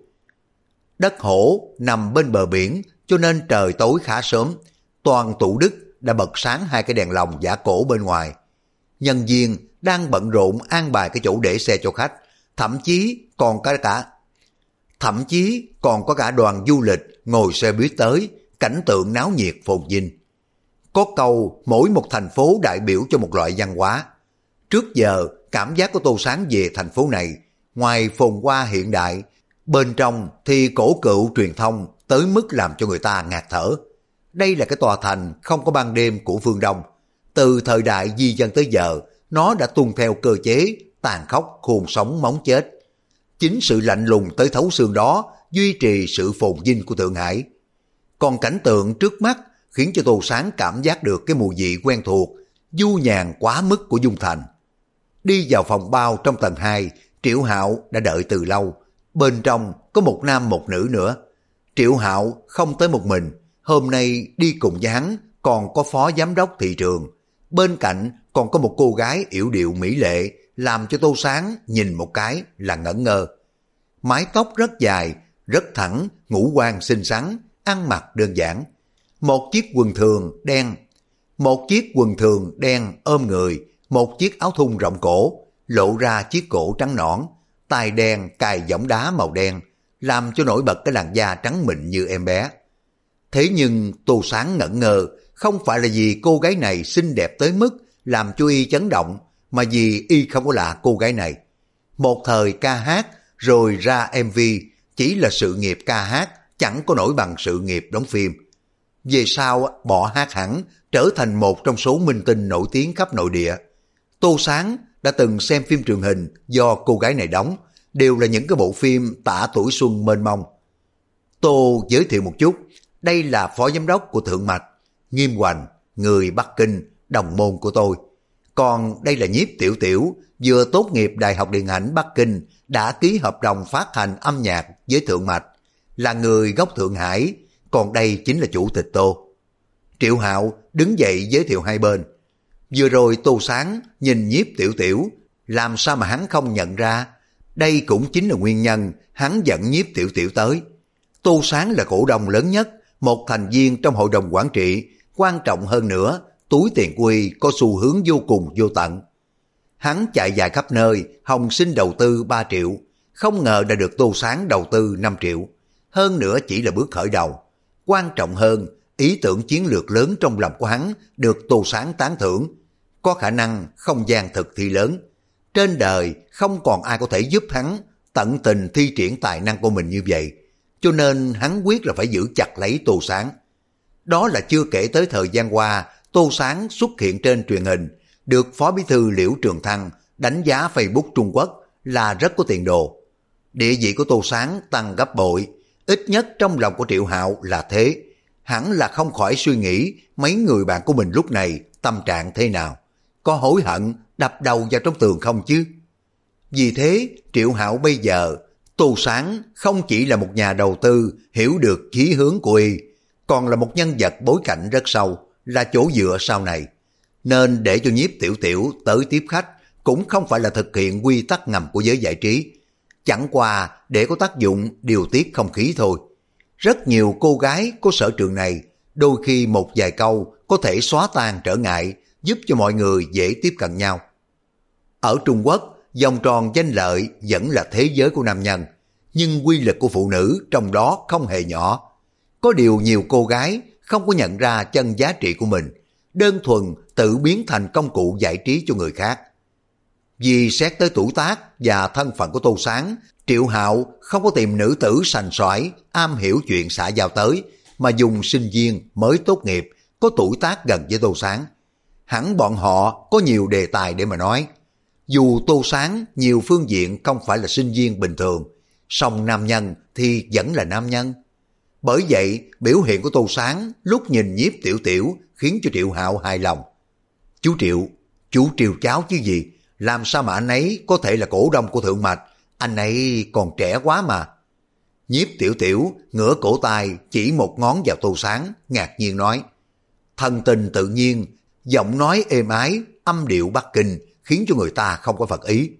A: Đất Hổ nằm bên bờ biển, cho nên trời tối khá sớm. Toàn Thủ Đức đã bật sáng 2 cái đèn lồng giả cổ bên ngoài. Nhân viên đang bận rộn an bài cái chỗ để xe cho khách, thậm chí còn có cả đoàn du lịch ngồi xe buýt tới, cảnh tượng náo nhiệt phồn vinh. Có câu mỗi một thành phố đại biểu cho một loại văn hóa. Trước giờ cảm giác của Tô Sáng về thành phố này, ngoài phồn hoa hiện đại, bên trong thì cổ cựu truyền thông tới mức làm cho người ta ngạt thở. Đây là cái tòa thành không có ban đêm của phương Đông. Từ thời đại di dân tới giờ, nó đã tuân theo cơ chế tàn khốc khôn sống móng chết. Chính sự lạnh lùng tới thấu xương đó duy trì sự phồn vinh của Thượng Hải. Còn cảnh tượng trước mắt khiến cho Tô Sáng cảm giác được cái mùi vị quen thuộc, du nhàn quá mức của Dung Thành. Đi vào phòng bao trong tầng 2, Triệu Hạo đã đợi từ lâu. Bên trong có một nam một nữ nữa. Triệu Hạo không tới một mình, hôm nay đi cùng với hắn còn có phó giám đốc thị trường. Bên cạnh còn có một cô gái yểu điệu mỹ lệ, làm cho Tô Sáng nhìn một cái là ngẩn ngơ. Mái tóc rất dài, rất thẳng, ngũ quan xinh xắn, ăn mặc đơn giản. Một chiếc quần thường đen ôm người, một chiếc áo thun rộng cổ, lộ ra chiếc cổ trắng nõn, tai đen cài võng đá màu đen, làm cho nổi bật cái làn da trắng mịn như em bé. Thế nhưng Tô Sáng ngẩn ngơ, không phải là vì cô gái này xinh đẹp tới mức làm cho y chấn động, mà vì y không có lạ cô gái này. Một thời ca hát rồi ra MV, chỉ là sự nghiệp ca hát, chẳng có nổi bằng sự nghiệp đóng phim. Về sau bỏ hát hẳn, trở thành một trong số minh tinh nổi tiếng khắp nội địa. Tô Sáng đã từng xem phim truyền hình do cô gái này đóng, đều là những cái bộ phim tả tuổi xuân mênh mông. Tô giới thiệu một chút, đây là phó giám đốc của Thượng Mạch, Nghiêm Hoành, người Bắc Kinh, đồng môn của tôi. Còn đây là Nhiếp Tiểu Tiểu, vừa tốt nghiệp Đại học Điện ảnh Bắc Kinh, đã ký hợp đồng phát hành âm nhạc với Thượng Mạch, là người gốc Thượng Hải, còn đây chính là chủ tịch Tô. Triệu Hạo đứng dậy giới thiệu hai bên. Vừa rồi Tô Sáng nhìn Nhiếp Tiểu Tiểu, làm sao mà hắn không nhận ra, đây cũng chính là nguyên nhân hắn dẫn Nhiếp Tiểu Tiểu tới. Tô Sáng là cổ đông lớn nhất, một thành viên trong hội đồng quản trị, quan trọng hơn nữa, túi tiền của y có xu hướng vô cùng vô tận. Hắn chạy dài khắp nơi, Hồng Sinh đầu tư 3 triệu, không ngờ đã được Tô Sáng đầu tư 5 triệu. Hơn nữa chỉ là bước khởi đầu. Quan trọng hơn, ý tưởng chiến lược lớn trong lòng của hắn được Tô Sáng tán thưởng, có khả năng không gian thực thi lớn. Trên đời không còn ai có thể giúp hắn tận tình thi triển tài năng của mình như vậy, cho nên hắn quyết là phải giữ chặt lấy Tô Sáng. Đó là chưa kể tới thời gian qua, Tô Sáng xuất hiện trên truyền hình, được Phó Bí thư Liễu Trường Thăng đánh giá Facebook Trung Quốc là rất có tiền đồ. Địa vị của Tô Sáng tăng gấp bội, ít nhất trong lòng của Triệu Hạo là thế. Hẳn là không khỏi suy nghĩ mấy người bạn của mình lúc này tâm trạng thế nào, có hối hận đập đầu vào trong tường không chứ. Vì thế Triệu Hạo bây giờ, Tô Sáng không chỉ là một nhà đầu tư hiểu được chí hướng của y, còn là một nhân vật bối cảnh rất sâu, là chỗ dựa sau này. Nên để cho Nhiếp Tiểu Tiểu tới tiếp khách cũng không phải là thực hiện quy tắc ngầm của giới giải trí, chẳng qua để có tác dụng điều tiết không khí thôi. Rất nhiều cô gái có sở trường này, đôi khi một vài câu có thể xóa tan trở ngại, giúp cho mọi người dễ tiếp cận nhau. Ở Trung Quốc, vòng tròn danh lợi vẫn là thế giới của nam nhân, nhưng quy lực của phụ nữ trong đó không hề nhỏ. Có điều nhiều cô gái không có nhận ra chân giá trị của mình, đơn thuần tự biến thành công cụ giải trí cho người khác. Vì xét tới tuổi tác và thân phận của Tô Sáng, Triệu Hạo không có tìm nữ tử sành sỏi, am hiểu chuyện xã giao tới, mà dùng sinh viên mới tốt nghiệp, có tuổi tác gần với Tô Sáng. Hẳn bọn họ có nhiều đề tài để mà nói. Dù Tô Sáng nhiều phương diện không phải là sinh viên bình thường, song nam nhân thì vẫn là nam nhân. Bởi vậy, biểu hiện của Tô Sáng lúc nhìn Nhiếp Tiểu Tiểu khiến cho Triệu Hạo hài lòng. Chú Triều cháu chứ gì, làm sao mà anh ấy có thể là cổ đông của Thượng Mạch, anh ấy còn trẻ quá mà. Nhiếp Tiểu Tiểu ngửa cổ tay chỉ một ngón vào Tô Sáng, ngạc nhiên nói. Thân tình tự nhiên, giọng nói êm ái, âm điệu Bắc Kinh khiến cho người ta không có phật ý.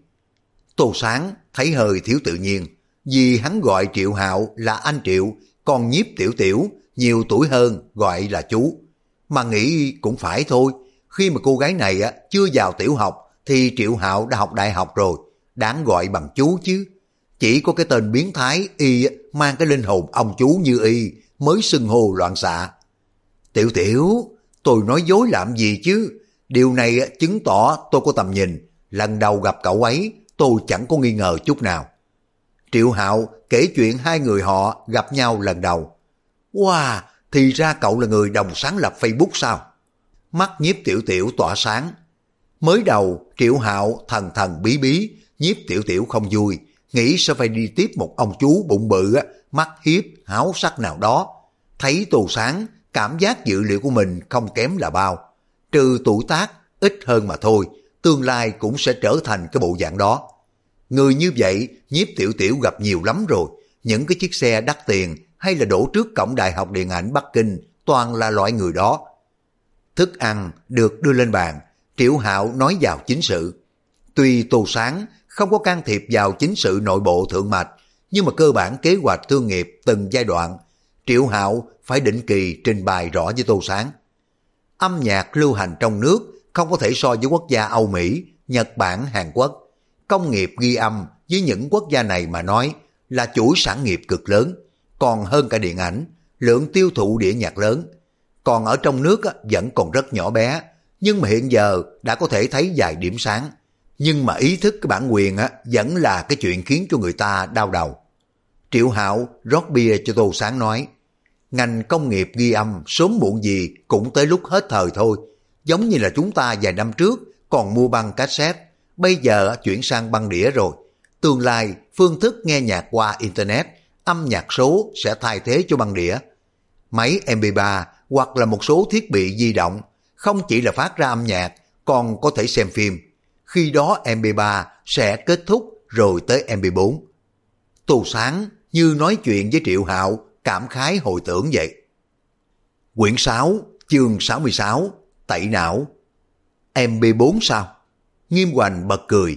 A: Tô Sáng thấy hơi thiếu tự nhiên, vì hắn gọi Triệu Hạo là anh Triệu, còn Nhiếp Tiểu Tiểu nhiều tuổi hơn gọi là chú. Mà nghĩ cũng phải thôi, khi mà cô gái này chưa vào tiểu học thì Triệu Hạo đã học đại học rồi, đáng gọi bằng chú chứ. Chỉ có cái tên biến thái y mang cái linh hồn ông chú như y mới xưng hô loạn xạ. Tiểu Tiểu, tôi nói dối làm gì chứ? Điều này chứng tỏ tôi có tầm nhìn. Lần đầu gặp cậu ấy, tôi chẳng có nghi ngờ chút nào. Triệu Hạo kể chuyện hai người họ gặp nhau lần đầu. Wow, thì ra cậu là người đồng sáng lập Facebook sao? Mắt Nhiếp Tiểu Tiểu tỏa sáng. Mới đầu Triệu Hạo thần thần bí bí, Nhiếp Tiểu Tiểu không vui, nghĩ sẽ phải đi tiếp một ông chú bụng bự, mắt hiếp, háo sắc nào đó. Thấy Tô Sáng, cảm giác dự liệu của mình không kém là bao. Trừ tuổi tác, ít hơn mà thôi, tương lai cũng sẽ trở thành cái bộ dạng đó. Người như vậy, Nhiếp Tiểu Tiểu gặp nhiều lắm rồi. Những cái chiếc xe đắt tiền hay là đổ trước cổng Đại học Điện ảnh Bắc Kinh, toàn là loại người đó. Thức ăn được đưa lên bàn, Triệu Hạo nói vào chính sự. Tuy Tô Sáng không có can thiệp vào chính sự nội bộ Thượng Mạch, nhưng mà cơ bản kế hoạch thương nghiệp từng giai đoạn, Triệu Hạo phải định kỳ trình bày rõ với Tô Sáng. Âm nhạc lưu hành trong nước không có thể so với quốc gia Âu Mỹ, Nhật Bản, Hàn Quốc. Công nghiệp ghi âm với những quốc gia này mà nói là chuỗi sản nghiệp cực lớn, còn hơn cả điện ảnh, lượng tiêu thụ đĩa nhạc lớn. Còn ở trong nước vẫn còn rất nhỏ bé, nhưng mà hiện giờ đã có thể thấy vài điểm sáng. Nhưng mà ý thức cái bản quyền vẫn là cái chuyện khiến cho người ta đau đầu. Triệu Hạo rót bia cho Tô Sáng nói, ngành công nghiệp ghi âm sớm muộn gì cũng tới lúc hết thời thôi. Giống như là chúng ta vài năm trước còn mua băng cassette, bây giờ chuyển sang băng đĩa rồi. Tương lai phương thức nghe nhạc qua Internet, âm nhạc số sẽ thay thế cho băng đĩa. Máy MP3 hoặc là một số thiết bị di động không chỉ là phát ra âm nhạc, còn có thể xem phim. Khi đó MP3 sẽ kết thúc rồi tới MP4. Tô Sáng như nói chuyện với Triệu Hạo, cảm khái hồi tưởng vậy. Quyển 6, chương 66, tẩy não. MP4 sao? Nghiêm Hoành bật cười.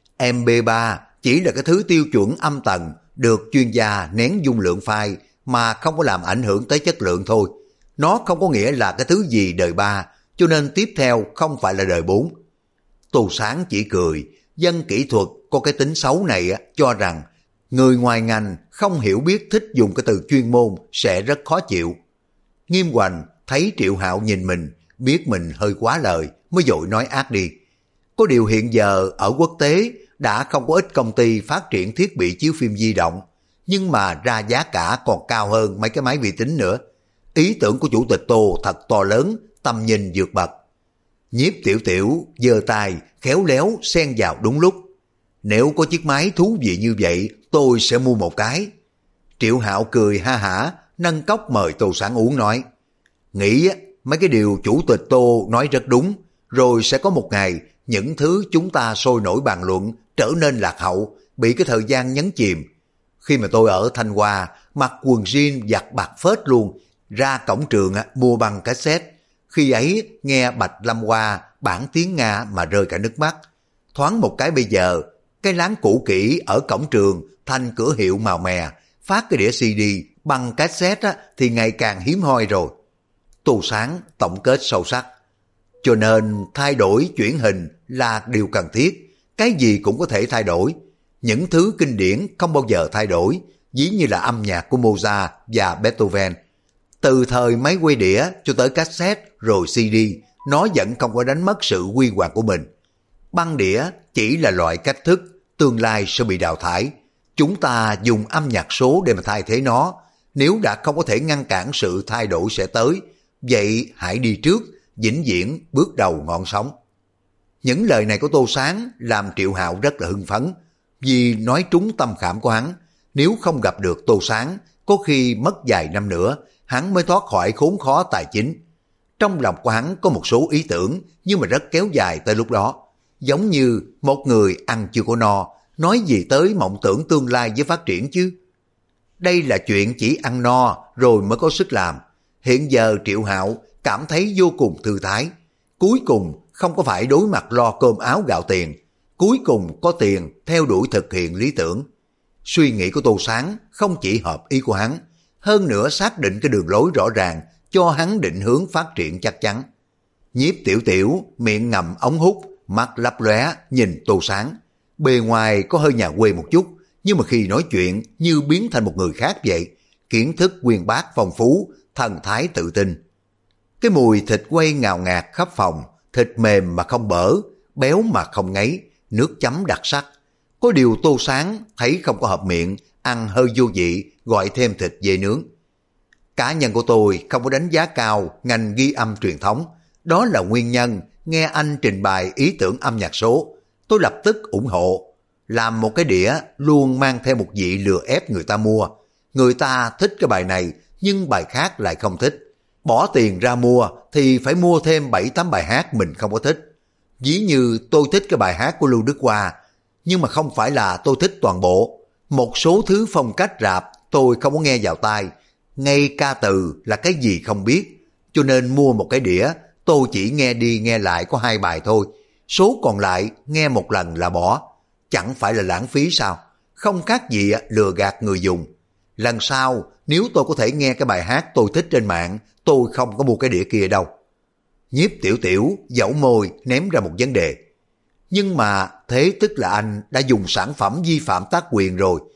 A: MP3 chỉ là cái thứ tiêu chuẩn âm tần được chuyên gia nén dung lượng file mà không có làm ảnh hưởng tới chất lượng thôi. Nó không có nghĩa là cái thứ gì đời 3, cho nên tiếp theo không phải là đời 4. Tô Sáng chỉ cười, dân kỹ thuật có cái tính xấu này cho rằng người ngoài ngành không hiểu biết thích dùng cái từ chuyên môn sẽ rất khó chịu. Nghiêm Hoành thấy Triệu Hạo nhìn mình, biết mình hơi quá lời, mới vội nói ác đi. Có điều hiện giờ ở quốc tế đã không có ít công ty phát triển thiết bị chiếu phim di động, nhưng mà ra giá cả còn cao hơn mấy cái máy vi tính nữa. Ý tưởng của chủ tịch Tô thật to lớn, tầm nhìn vượt bậc. Nhiếp Tiểu Tiểu giơ tay khéo léo xen vào đúng lúc. Nếu có chiếc máy thú vị như vậy, tôi sẽ mua một cái. Triệu Hạo cười ha hả, nâng cốc mời Tô Sáng uống nói. Nghĩ mấy cái điều chủ tịch Tô nói rất đúng, rồi sẽ có một ngày những thứ chúng ta sôi nổi bàn luận trở nên lạc hậu, bị cái thời gian nhấn chìm. Khi mà tôi ở Thanh Hoa, mặc quần jean giặt bạc phết luôn, ra cổng trường mua băng cassette. Khi ấy nghe Bạch Lâm Hoa bản tiếng Nga mà rơi cả nước mắt. Thoáng một cái bây giờ, cái láng cũ kỹ ở cổng trường thành cửa hiệu màu mè, phát cái đĩa CD, băng cassette thì ngày càng hiếm hoi rồi. Tô Sáng tổng kết sâu sắc. Cho nên thay đổi chuyển hình là điều cần thiết, cái gì cũng có thể thay đổi. Những thứ kinh điển không bao giờ thay đổi, ví như là âm nhạc của Mozart và Beethoven. Từ thời máy quay đĩa cho tới cassette rồi CD, nó vẫn không có đánh mất sự huy hoàng của mình. Băng đĩa chỉ là loại cách thức, tương lai sẽ bị đào thải. Chúng ta dùng âm nhạc số để mà thay thế nó. Nếu đã không có thể ngăn cản sự thay đổi sẽ tới, vậy hãy đi trước, vĩnh viễn bước đầu ngọn sóng. Những lời này của Tô Sáng làm Triệu Hạo rất là hưng phấn, vì nói trúng tâm khảm của hắn. Nếu không gặp được Tô Sáng, có khi mất vài năm nữa, hắn mới thoát khỏi khốn khó tài chính. Trong lòng của hắn có một số ý tưởng, nhưng mà rất kéo dài tới lúc đó. Giống như một người ăn chưa có no, nói gì tới mộng tưởng tương lai với phát triển chứ. Đây là chuyện chỉ ăn no rồi mới có sức làm. Hiện giờ Triệu Hạo cảm thấy vô cùng thư thái. Cuối cùng không có phải đối mặt lo cơm áo gạo tiền. Cuối cùng có tiền theo đuổi thực hiện lý tưởng. Suy nghĩ của Tô Sáng không chỉ hợp ý của hắn, hơn nữa xác định cái đường lối rõ ràng cho hắn định hướng phát triển chắc chắn. Nhiếp Tiểu Tiểu miệng ngậm ống hút, mắt lấp lóe nhìn Tô Sáng. Bề ngoài có hơi nhà quê một chút, nhưng mà khi nói chuyện như biến thành một người khác vậy. Kiến thức uyên bác phong phú, thần thái tự tin. Cái mùi thịt quay ngào ngạt khắp phòng, thịt mềm mà không bở, béo mà không ngấy, nước chấm đặc sắc. Có điều Tô Sáng thấy không có hợp miệng, ăn hơi vô vị, gọi thêm thịt dê nướng. Cá nhân của tôi không có đánh giá cao ngành ghi âm truyền thống. Đó là nguyên nhân nghe anh trình bày ý tưởng âm nhạc số. Tôi lập tức ủng hộ. Làm một cái đĩa luôn mang theo một vị lừa ép người ta mua. Người ta thích cái bài này, nhưng bài khác lại không thích. Bỏ tiền ra mua thì phải mua thêm 7-8 bài hát mình không có thích. Ví như tôi thích cái bài hát của Lưu Đức Hoa, nhưng mà không phải là tôi thích toàn bộ. Một số thứ phong cách rap tôi không có nghe vào tai, ngay ca từ là cái gì không biết. Cho nên mua một cái đĩa, tôi chỉ nghe đi nghe lại có 2 bài thôi. Số còn lại nghe một lần là bỏ. Chẳng phải là lãng phí sao? Không khác gì lừa gạt người dùng. Lần sau nếu tôi có thể nghe cái bài hát tôi thích trên mạng, tôi không có mua cái đĩa kia đâu. Nhiếp Tiểu Tiểu dẫu môi ném ra một vấn đề. Nhưng mà thế tức là anh đã dùng sản phẩm vi phạm tác quyền rồi.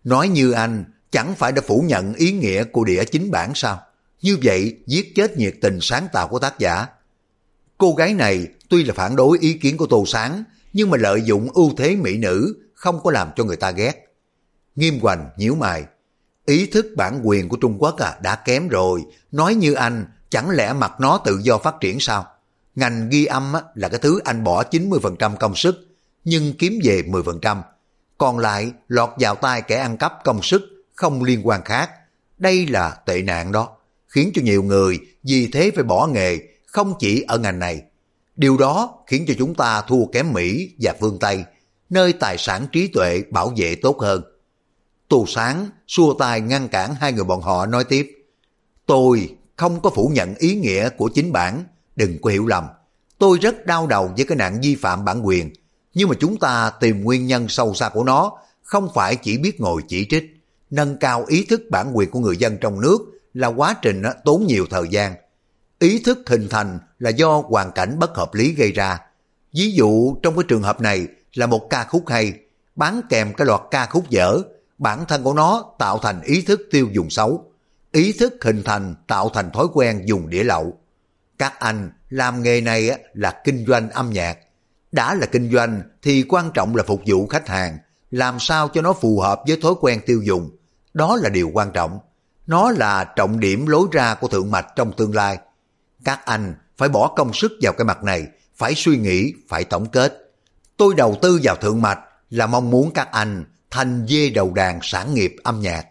A: Nói như anh, chẳng phải đã phủ nhận ý nghĩa của đĩa chính bản sao? Như vậy giết chết nhiệt tình sáng tạo của tác giả. Cô gái này tuy là phản đối ý kiến của Tô Sáng, nhưng mà lợi dụng ưu thế mỹ nữ, không có làm cho người ta ghét. Nghiêm Hoành nhíu mày. Ý thức bản quyền của Trung Quốc đã kém rồi, nói như anh, chẳng lẽ mặc nó tự do phát triển sao? Ngành ghi âm là cái thứ anh bỏ 90% công sức, nhưng kiếm về 10%. Còn lại lọt vào tay kẻ ăn cắp công sức, không liên quan khác. Đây là tệ nạn đó, khiến cho nhiều người vì thế phải bỏ nghề, không chỉ ở ngành này. Điều đó khiến cho chúng ta thua kém Mỹ và phương Tây, nơi tài sản trí tuệ bảo vệ tốt hơn. Tô Sáng xua tay ngăn cản hai người bọn họ nói tiếp. Tôi không có phủ nhận ý nghĩa của chính bản, đừng có hiểu lầm. Tôi rất đau đầu với cái nạn vi phạm bản quyền, nhưng mà chúng ta tìm nguyên nhân sâu xa của nó, không phải chỉ biết ngồi chỉ trích. Nâng cao ý thức bản quyền của người dân trong nước là quá trình tốn nhiều thời gian. Ý thức hình thành là do hoàn cảnh bất hợp lý gây ra. Ví dụ trong cái trường hợp này là một ca khúc hay, bán kèm cái loạt ca khúc dở, bản thân của nó tạo thành ý thức tiêu dùng xấu. Ý thức hình thành tạo thành thói quen dùng đĩa lậu. Các anh làm nghề này là kinh doanh âm nhạc. Đã là kinh doanh thì quan trọng là phục vụ khách hàng, làm sao cho nó phù hợp với thói quen tiêu dùng. Đó là điều quan trọng. Nó là trọng điểm lối ra của thượng mạch trong tương lai. Các anh phải bỏ công sức vào cái mặt này, phải suy nghĩ, phải tổng kết. Tôi đầu tư vào thượng mạch là mong muốn các anh thành dê đầu đàn sản nghiệp âm nhạc.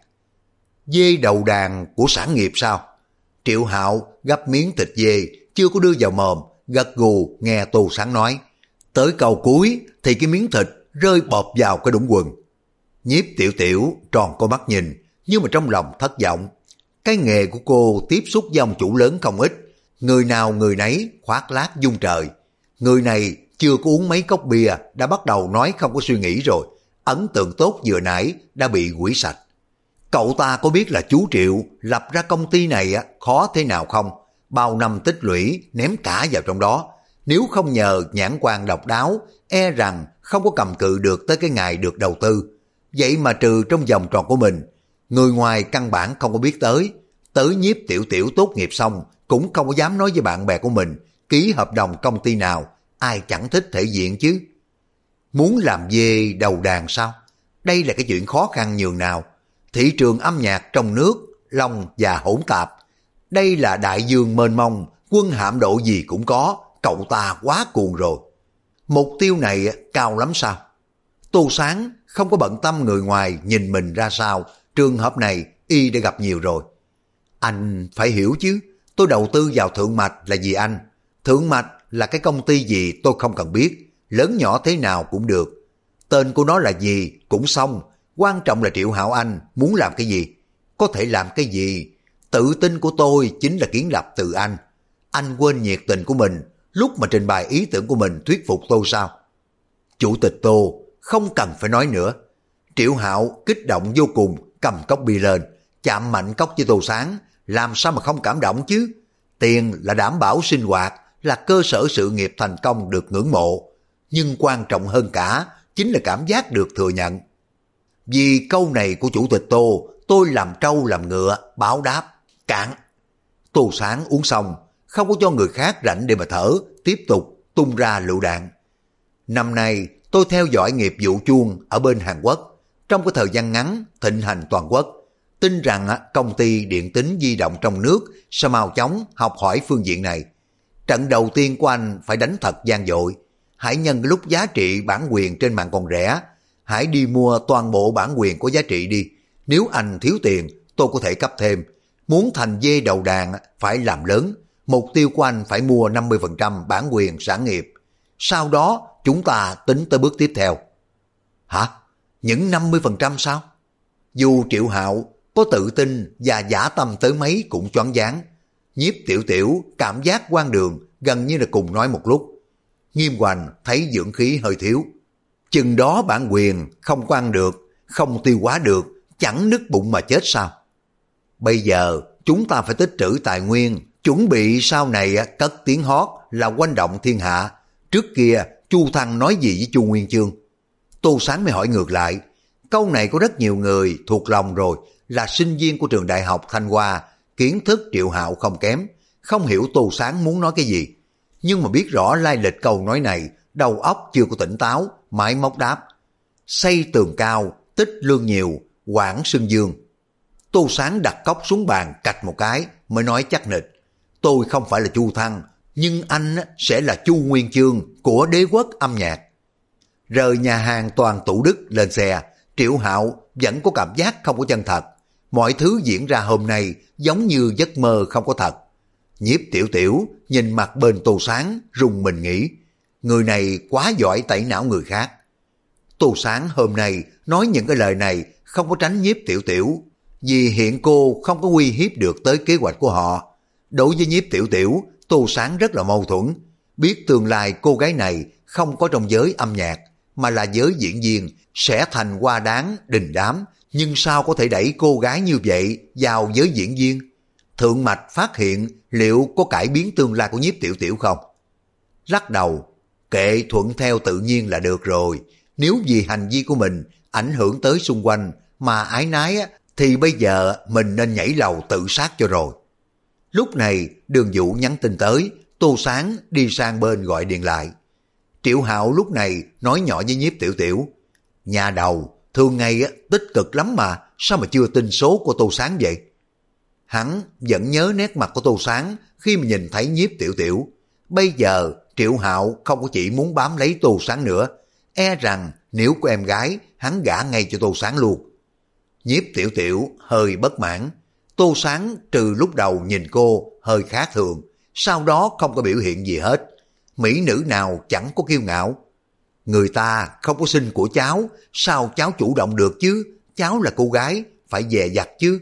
A: Dê đầu đàn của sản nghiệp sao? Triệu Hạo gắp miếng thịt dê, chưa có đưa vào mồm, gật gù nghe Tô Sáng nói. Tới câu cuối thì cái miếng thịt rơi bọp vào cái đũng quần. Nhiếp Tiểu Tiểu tròn con mắt nhìn, nhưng mà trong lòng thất vọng. Cái nghề của cô tiếp xúc với ông chủ lớn không ít, người nào người nấy khoác lác dung trời. Người này chưa có uống mấy cốc bia đã bắt đầu nói không có suy nghĩ rồi. Ấn tượng tốt vừa nãy đã bị hủy sạch. Cậu ta có biết là chú Triệu lập ra công ty này khó thế nào không? Bao năm tích lũy ném cả vào trong đó. Nếu không nhờ nhãn quan độc đáo, e rằng không có cầm cự được tới cái ngày được đầu tư. Vậy mà trừ trong vòng tròn của mình, người ngoài căn bản không có biết tới. Tới Nhiếp Tiểu Tiểu tốt nghiệp xong cũng không có dám nói với bạn bè của mình ký hợp đồng công ty nào, ai chẳng thích thể diện chứ. Muốn làm dê đầu đàn sao? Đây là cái chuyện khó khăn nhường nào. Thị trường âm nhạc trong nước long và hỗn tạp. Đây là đại dương mênh mông, quân hạm độ gì cũng có, cậu ta quá cuồng rồi. Mục tiêu này cao lắm sao? Tô Sáng không có bận tâm người ngoài nhìn mình ra sao, trường hợp này y đã gặp nhiều rồi. Anh phải hiểu chứ, tôi đầu tư vào Thượng Mạch là vì anh. Thượng Mạch là cái công ty gì tôi không cần biết, lớn nhỏ thế nào cũng được. Tên của nó là gì cũng xong, quan trọng là Triệu Hạo Anh muốn làm cái gì, có thể làm cái gì. Tự tin của tôi chính là kiến lập từ anh. Anh quên nhiệt tình của mình lúc mà trình bày ý tưởng của mình thuyết phục tôi sao? Chủ tịch Tô không cần phải nói nữa. Triệu Hạo kích động vô cùng, cầm cốc bia lên, chạm mạnh cốc với Tô Sáng, làm sao mà không cảm động chứ? Tiền là đảm bảo sinh hoạt, là cơ sở sự nghiệp thành công được ngưỡng mộ, nhưng quan trọng hơn cả chính là cảm giác được thừa nhận. Vì câu này của Chủ tịch Tô, tôi làm trâu làm ngựa, báo đáp, cạn. Tô Sáng uống xong, không có cho người khác rảnh để mà thở, tiếp tục tung ra lựu đạn. Năm nay tôi theo dõi nghiệp vụ chuông ở bên Hàn Quốc, trong cái thời gian ngắn thịnh hành toàn quốc. Tin rằng công ty điện tín di động trong nước sẽ mau chóng học hỏi phương diện này. Trận đầu tiên của anh phải đánh thật gian dội. Hãy nhân lúc giá trị bản quyền trên mạng còn rẻ, hãy đi mua toàn bộ bản quyền có giá trị đi. Nếu anh thiếu tiền, tôi có thể cấp thêm. Muốn thành dê đầu đàn phải làm lớn. Mục tiêu của anh phải mua 50% bản quyền sản nghiệp. Sau đó chúng ta tính tới bước tiếp theo. Hả? Những 50% sao? Dù Triệu Hạo có tự tin và dã tâm tới mấy cũng choáng váng. Nhiếp Tiểu Tiểu cảm giác quan đường gần như là cùng nói một lúc. Nghiêm Hoành thấy dưỡng khí hơi thiếu. Chừng đó bản quyền không có ăn được, không tiêu hóa được, chẳng nứt bụng mà chết sao? Bây giờ chúng ta phải tích trữ tài nguyên, chuẩn bị sau này cất tiếng hót là oanh động thiên hạ. Trước kia Chu Thăng nói gì với Chu Nguyên Chương? Tô Sáng mới hỏi ngược lại. Câu này có rất nhiều người thuộc lòng rồi, là sinh viên của trường đại học Thanh Hoa, kiến thức Triệu Hạo không kém, không hiểu Tô Sáng muốn nói cái gì. Nhưng mà biết rõ lai lịch câu nói này, đầu óc chưa có tỉnh táo, mãi móc đáp. Xây tường cao, tích lương nhiều, quảng xưng dương. Tô Sáng đặt cốc xuống bàn cạch một cái, mới nói chắc nịch. Tôi không phải là Chu Thăng, nhưng anh sẽ là Chu Nguyên Chương của đế quốc âm nhạc. Rời nhà hàng Toàn Tủ Đức lên xe, Triệu Hạo vẫn có cảm giác không có chân thật. Mọi thứ diễn ra hôm nay giống như giấc mơ không có thật. Nhiếp Tiểu Tiểu nhìn mặt bên Tô Sáng rùng mình nghĩ, người này quá giỏi tẩy não người khác. Tô Sáng hôm nay nói những cái lời này không có tránh Nhiếp Tiểu Tiểu, vì hiện cô không có uy hiếp được tới kế hoạch của họ. Đối với Nhiếp Tiểu Tiểu, Tô Sáng rất là mâu thuẫn, biết tương lai cô gái này không có trong giới âm nhạc, mà là giới diễn viên sẽ thành hoa đáng đình đám, nhưng sao có thể đẩy cô gái như vậy vào giới diễn viên? Thượng Mạch phát hiện liệu có cải biến tương lai của Nhiếp Tiểu Tiểu không? Lắc đầu, kệ thuận theo tự nhiên là được rồi. Nếu vì hành vi của mình ảnh hưởng tới xung quanh mà ái nái thì bây giờ mình nên nhảy lầu tự sát cho rồi. Lúc này Đường Vũ nhắn tin tới, Tô Sáng đi sang bên gọi điện lại. Triệu Hạo lúc này nói nhỏ với Nhiếp Tiểu Tiểu, nhà đầu, thường ngày tích cực lắm mà, sao mà chưa tin số của Tô Sáng vậy? Hắn vẫn nhớ nét mặt của Tô Sáng khi mà nhìn thấy Nhiếp Tiểu Tiểu. Bây giờ Triệu Hạo không có chỉ muốn bám lấy Tô Sáng nữa, e rằng nếu có em gái, hắn gả ngay cho Tô Sáng luôn. Nhiếp Tiểu Tiểu hơi bất mãn. Tô Sáng trừ lúc đầu nhìn cô hơi khác thường, sau đó không có biểu hiện gì hết. Mỹ nữ nào chẳng có kiêu ngạo. Người ta không có sinh của cháu, sao cháu chủ động được chứ? Cháu là cô gái, phải dè dặt chứ.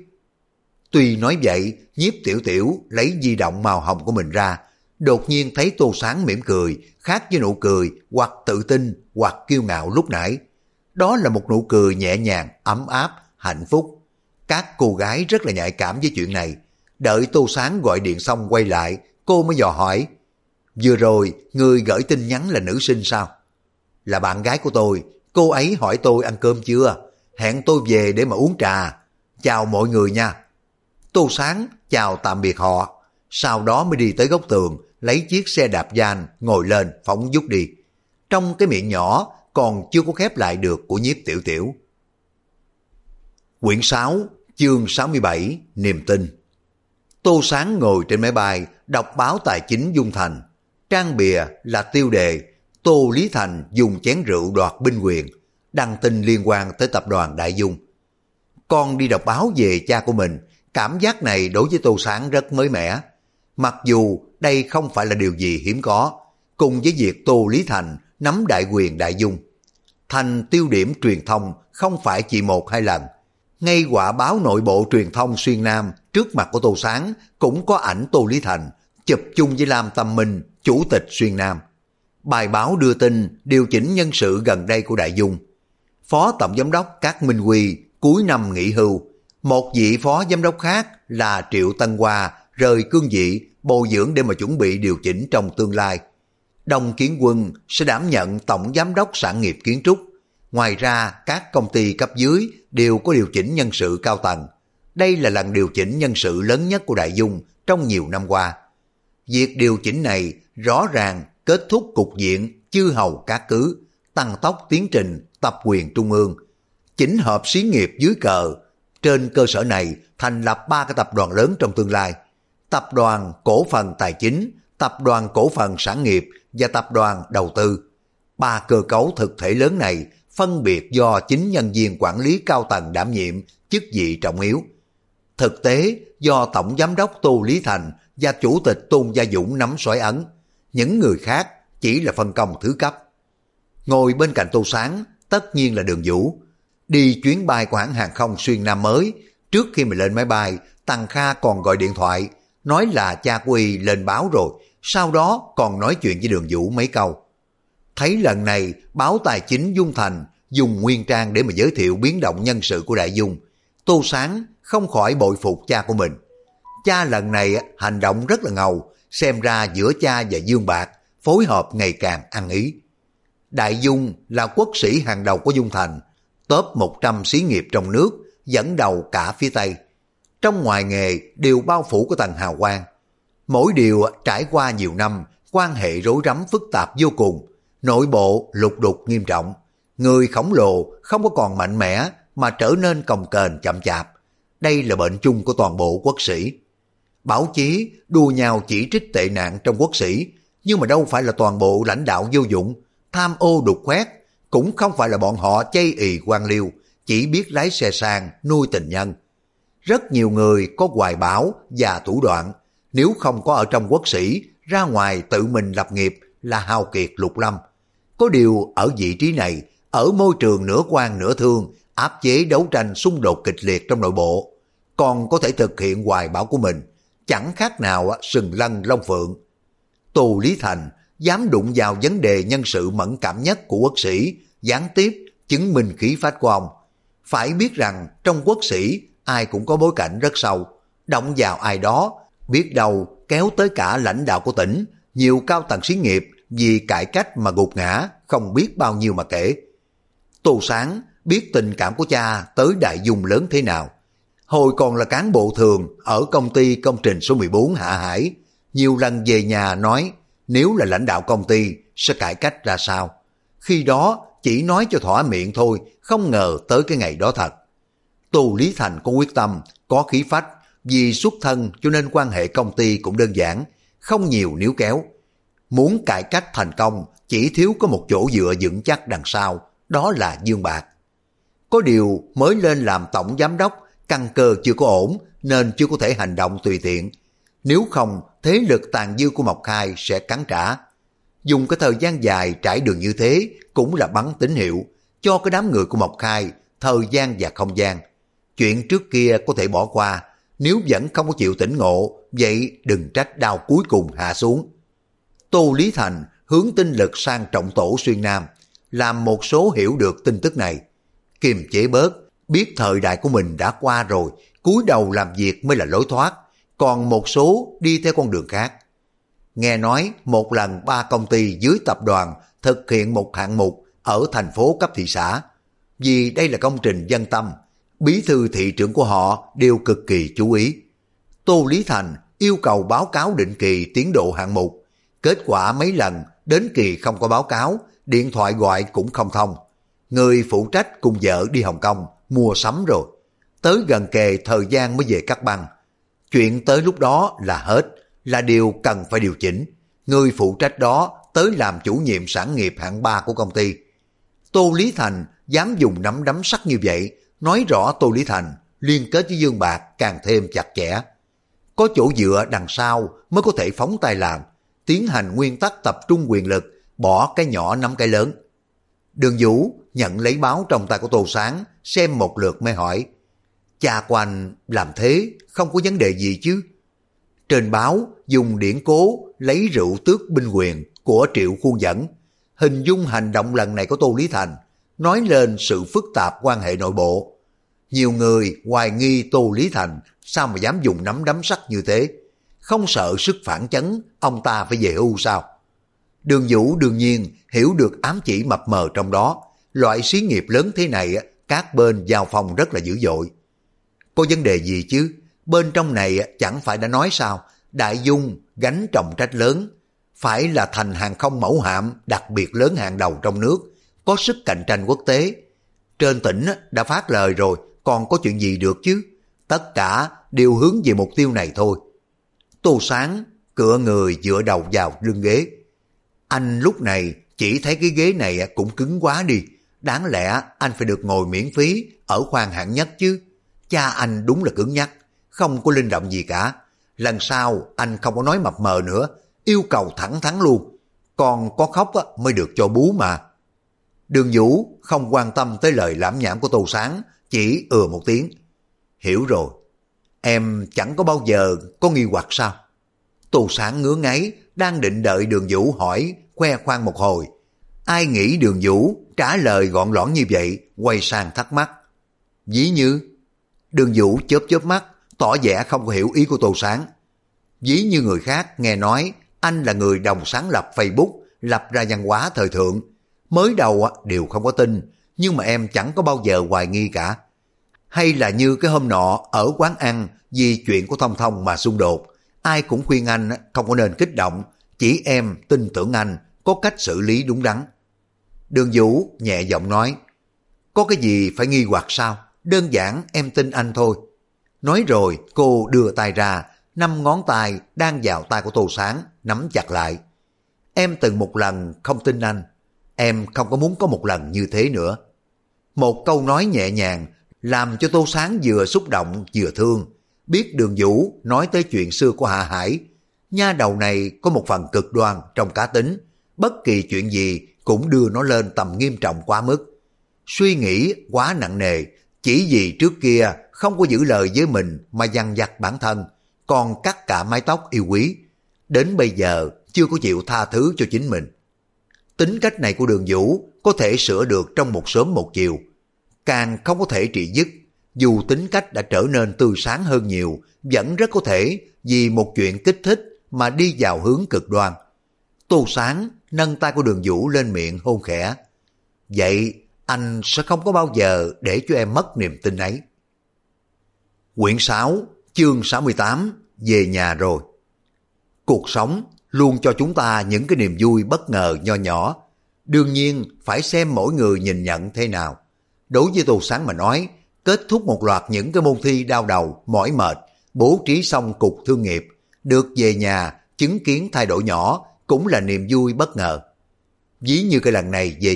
A: Tuy nói vậy, Nhiếp Tiểu Tiểu lấy di động màu hồng của mình ra, đột nhiên thấy Tô Sáng mỉm cười, khác với nụ cười hoặc tự tin hoặc kiêu ngạo lúc nãy. Đó là một nụ cười nhẹ nhàng, ấm áp, hạnh phúc. Các cô gái rất là nhạy cảm với chuyện này. Đợi Tô Sáng gọi điện xong quay lại, cô mới dò hỏi, vừa rồi người gửi tin nhắn là nữ sinh sao? Là bạn gái của tôi, cô ấy hỏi tôi ăn cơm chưa, hẹn tôi về để mà uống trà. Chào mọi người nha. Tô Sáng chào tạm biệt họ, sau đó mới đi tới góc tường, lấy chiếc xe đạp van ngồi lên phóng vút đi. Trong cái miệng nhỏ còn chưa có khép lại được của Nhiếp Tiểu Tiểu. Quyển 6, chương 67, niềm tin. Tô Sáng ngồi trên máy bay, đọc báo tài chính Dung Thành. Trang bìa là tiêu đề Tô Lý Thành dùng chén rượu đoạt binh quyền, đăng tin liên quan tới tập đoàn Đại Dung. Con đi đọc báo về cha của mình, cảm giác này đối với Tô Sáng rất mới mẻ. Mặc dù đây không phải là điều gì hiếm có, cùng với việc Tô Lý Thành nắm đại quyền Đại Dung, thành tiêu điểm truyền thông không phải chỉ một hai lần. Ngay quả báo nội bộ truyền thông Xuyên Nam trước mặt của Tô Sáng cũng có ảnh Tô Lý Thành chụp chung với Lam Tâm Minh, chủ tịch Xuyên Nam. Bài báo đưa tin điều chỉnh nhân sự gần đây của Đại Dung. Phó tổng giám đốc Cát Minh Huy cuối năm nghỉ hưu. Một vị phó giám đốc khác là Triệu Tân Hoa rời cương vị bồi dưỡng để mà chuẩn bị điều chỉnh trong tương lai. Đông Kiến Quân sẽ đảm nhận tổng giám đốc sản nghiệp kiến trúc. Ngoài ra, các công ty cấp dưới đều có điều chỉnh nhân sự cao tầng. Đây là lần điều chỉnh nhân sự lớn nhất của Đại Dung trong nhiều năm qua. Việc điều chỉnh này rõ ràng kết thúc cục diện chư hầu các cứ, tăng tốc tiến trình tập quyền trung ương, chỉnh hợp xí nghiệp dưới cờ. Trên cơ sở này thành lập 3 cái tập đoàn lớn trong tương lai: tập đoàn cổ phần tài chính, tập đoàn cổ phần sản nghiệp và tập đoàn đầu tư. 3 cơ cấu thực thể lớn này phân biệt do chính nhân viên quản lý cao tầng đảm nhiệm chức vị trọng yếu. Thực tế do tổng giám đốc Tô Lý Thành và chủ tịch Tôn Gia Dũng nắm xoáy ấn, những người khác chỉ là phân công thứ cấp. Ngồi bên cạnh Tô Sáng tất nhiên là Đường Vũ. Đi chuyến bay của hãng hàng không Xuyên Nam mới, trước khi mà lên máy bay, Tăng Kha còn gọi điện thoại nói là cha của y lên báo rồi, sau đó còn nói chuyện với Đường Vũ mấy câu. Thấy lần này báo tài chính Dung Thành dùng nguyên trang để mà giới thiệu biến động nhân sự của Đại Dung, Tô Sáng không khỏi bội phục cha của mình. Cha lần này hành động rất là ngầu, xem ra giữa cha và Dương Bạc phối hợp ngày càng ăn ý. Đại Dung là quốc sĩ hàng đầu của Dung Thành. top 100 xí nghiệp trong nước, dẫn đầu cả phía Tây. Trong ngoài nghề đều bao phủ của tầng hào quang. Mỗi điều trải qua nhiều năm, quan hệ rối rắm phức tạp vô cùng, nội bộ lục đục nghiêm trọng. Người khổng lồ không có còn mạnh mẽ mà trở nên cồng kềnh chậm chạp. Đây là bệnh chung của toàn bộ quốc sĩ. Báo chí đua nhau chỉ trích tệ nạn trong quốc sĩ, nhưng mà đâu phải là toàn bộ lãnh đạo vô dụng, tham ô đục khoét, cũng không phải là bọn họ chây ì quan liêu, chỉ biết lái xe sang nuôi tình nhân. Rất nhiều người có hoài bão và thủ đoạn, nếu không có ở trong quốc sĩ, ra ngoài tự mình lập nghiệp là hao kiệt lục lâm. Có điều ở vị trí này, ở môi trường nửa quan nửa thương, áp chế đấu tranh xung đột kịch liệt trong nội bộ, còn có thể thực hiện hoài bão của mình, chẳng khác nào sừng lân long phượng. Tô Lý Thành dám đụng vào vấn đề nhân sự mẫn cảm nhất của quốc sĩ, gián tiếp chứng minh khí phách của ông. Phải biết rằng trong quốc sĩ ai cũng có bối cảnh rất sâu, động vào ai đó, biết đâu kéo tới cả lãnh đạo của tỉnh, nhiều cao tầng xí nghiệp vì cải cách mà gục ngã, không biết bao nhiêu mà kể. Tô Sáng biết tình cảm của cha tới đại dung lớn thế nào. Hồi còn là cán bộ thường ở công ty công trình số 14 Hạ Hải, nhiều lần về nhà nói nếu là lãnh đạo công ty sẽ cải cách ra sao. Khi đó chỉ nói cho thỏa miệng thôi, không ngờ tới cái ngày đó thật. Tô Lý Thành có quyết tâm, có khí phách, vì xuất thân cho nên quan hệ công ty cũng đơn giản, không nhiều níu kéo. Muốn cải cách thành công, chỉ thiếu có một chỗ dựa vững chắc đằng sau, đó là Dương Bạc. Có điều mới lên làm tổng giám đốc, căn cơ chưa có ổn nên chưa có thể hành động tùy tiện. Nếu không, thế lực tàn dư của Mộc Khai sẽ cắn trả. Dùng cái thời gian dài trải đường như thế cũng là bắn tín hiệu cho cái đám người của Mộc Khai thời gian và không gian. Chuyện trước kia có thể bỏ qua, nếu vẫn không có chịu tỉnh ngộ, vậy đừng trách đao cuối cùng hạ xuống. Tô Lý Thành hướng tinh lực sang trọng tổ xuyên Nam, làm một số hiểu được tin tức này. Kiềm chế bớt, biết thời đại của mình đã qua rồi, cúi đầu làm việc mới là lối thoát, còn một số đi theo con đường khác. Nghe nói một lần 3 công ty dưới tập đoàn thực hiện một hạng mục ở thành phố cấp thị xã. Vì đây là công trình dân tâm, bí thư thị trưởng của họ đều cực kỳ chú ý. Tô Lý Thành yêu cầu báo cáo định kỳ tiến độ hạng mục. Kết quả mấy lần đến kỳ không có báo cáo, điện thoại gọi cũng không thông. Người phụ trách cùng vợ đi Hồng Kông mua sắm rồi. Tới gần kề thời gian mới về cắt băng. Chuyện tới lúc đó là hết, là điều cần phải điều chỉnh. Người phụ trách đó tới làm chủ nhiệm sản nghiệp hạng 3 của công ty. Tô Lý Thành dám dùng nắm đấm sắt như vậy, nói rõ Tô Lý Thành liên kết với Dương Bạc càng thêm chặt chẽ. Có chỗ dựa đằng sau mới có thể phóng tay làm, tiến hành nguyên tắc tập trung quyền lực, bỏ cái nhỏ nắm cái lớn. Đường Vũ nhận lấy báo trong tay của Tô Sáng, xem một lượt mới hỏi, cha của anh làm thế không có vấn đề gì chứ? Trên báo dùng điển cố lấy rượu tước binh quyền của Triệu Khuôn dẫn, hình dung hành động lần này của Tô Lý Thành, nói lên sự phức tạp quan hệ nội bộ. Nhiều người hoài nghi Tô Lý Thành sao mà dám dùng nắm đấm sắt như thế, không sợ sức phản chấn ông ta phải về hưu sao? Đường Vũ đương nhiên hiểu được ám chỉ mập mờ trong đó, loại xí nghiệp lớn thế này các bên giao phòng rất là dữ dội. Có vấn đề gì chứ? Bên trong này chẳng phải đã nói sao, Đại Dung gánh trọng trách lớn, phải là thành hàng không mẫu hạm đặc biệt lớn hàng đầu trong nước, có sức cạnh tranh quốc tế. Trên tỉnh đã phát lời rồi, còn có chuyện gì được chứ? Tất cả đều hướng về mục tiêu này thôi. Tô Sáng cựa người dựa đầu vào lưng ghế. Anh lúc này chỉ thấy cái ghế này cũng cứng quá đi, đáng lẽ anh phải được ngồi miễn phí ở khoang hạng nhất chứ. Cha anh đúng là cứng nhắc, không có linh động gì cả. Lần sau anh không có nói mập mờ nữa, yêu cầu thẳng thắn luôn. Còn có khóc mới được cho bú mà. Đường Vũ không quan tâm tới lời lãm nhảm của Tô Sáng, chỉ một tiếng. Hiểu rồi, em chẳng có bao giờ có nghi hoặc sao? Tô Sáng ngứa ngáy, đang định đợi Đường Vũ hỏi, khoe khoang một hồi. Ai nghĩ Đường Vũ trả lời gọn lõn như vậy, quay sang thắc mắc. Ví như? Đường Vũ chớp chớp mắt, tỏ vẻ không có hiểu ý của Tô Sáng. Ví như người khác nghe nói anh là người đồng sáng lập Facebook, lập ra văn hóa thời thượng. Mới đầu đều không có tin, nhưng mà em chẳng có bao giờ hoài nghi cả. Hay là như cái hôm nọ ở quán ăn vì chuyện của Thông Thông mà xung đột, ai cũng khuyên anh không có nên kích động, chỉ em tin tưởng anh có cách xử lý đúng đắn. Đường Vũ nhẹ giọng nói, có cái gì phải nghi hoặc sao, đơn giản em tin anh thôi. Nói rồi cô đưa tay ra, 5 ngón tay đang vào tay của Tô Sáng, nắm chặt lại. Em từng một lần không tin anh, em không có muốn có một lần như thế nữa. Một câu nói nhẹ nhàng làm cho Tô Sáng vừa xúc động vừa thương. Biết Đường Vũ nói tới chuyện xưa của Hạ Hải, nha đầu này có một phần cực đoan trong cá tính, bất kỳ chuyện gì cũng đưa nó lên tầm nghiêm trọng quá mức. Suy nghĩ quá nặng nề, chỉ vì trước kia không có giữ lời với mình mà dằn vặt bản thân, còn cắt cả mái tóc yêu quý. Đến bây giờ chưa có chịu tha thứ cho chính mình. Tính cách này của Đường Vũ có thể sửa được trong một sớm một chiều, càng không có thể trị dứt. Dù tính cách đã trở nên tươi sáng hơn nhiều, vẫn rất có thể vì một chuyện kích thích mà đi vào hướng cực đoan. Tô Sáng nâng tay của Đường Vũ lên miệng hôn khẽ. Vậy anh sẽ không có bao giờ để cho em mất niềm tin ấy. Quyển 6, chương 68, về nhà rồi. Cuộc sống luôn cho chúng ta những cái niềm vui bất ngờ nho nhỏ. Đương nhiên phải xem mỗi người nhìn nhận thế nào. Đối với Tô Sáng mà nói, kết thúc một loạt những cái môn thi đau đầu, mỏi mệt, bố trí xong cục thương nghiệp, được về nhà chứng kiến thay đổi nhỏ cũng là niềm vui bất ngờ. Ví như cái lần này về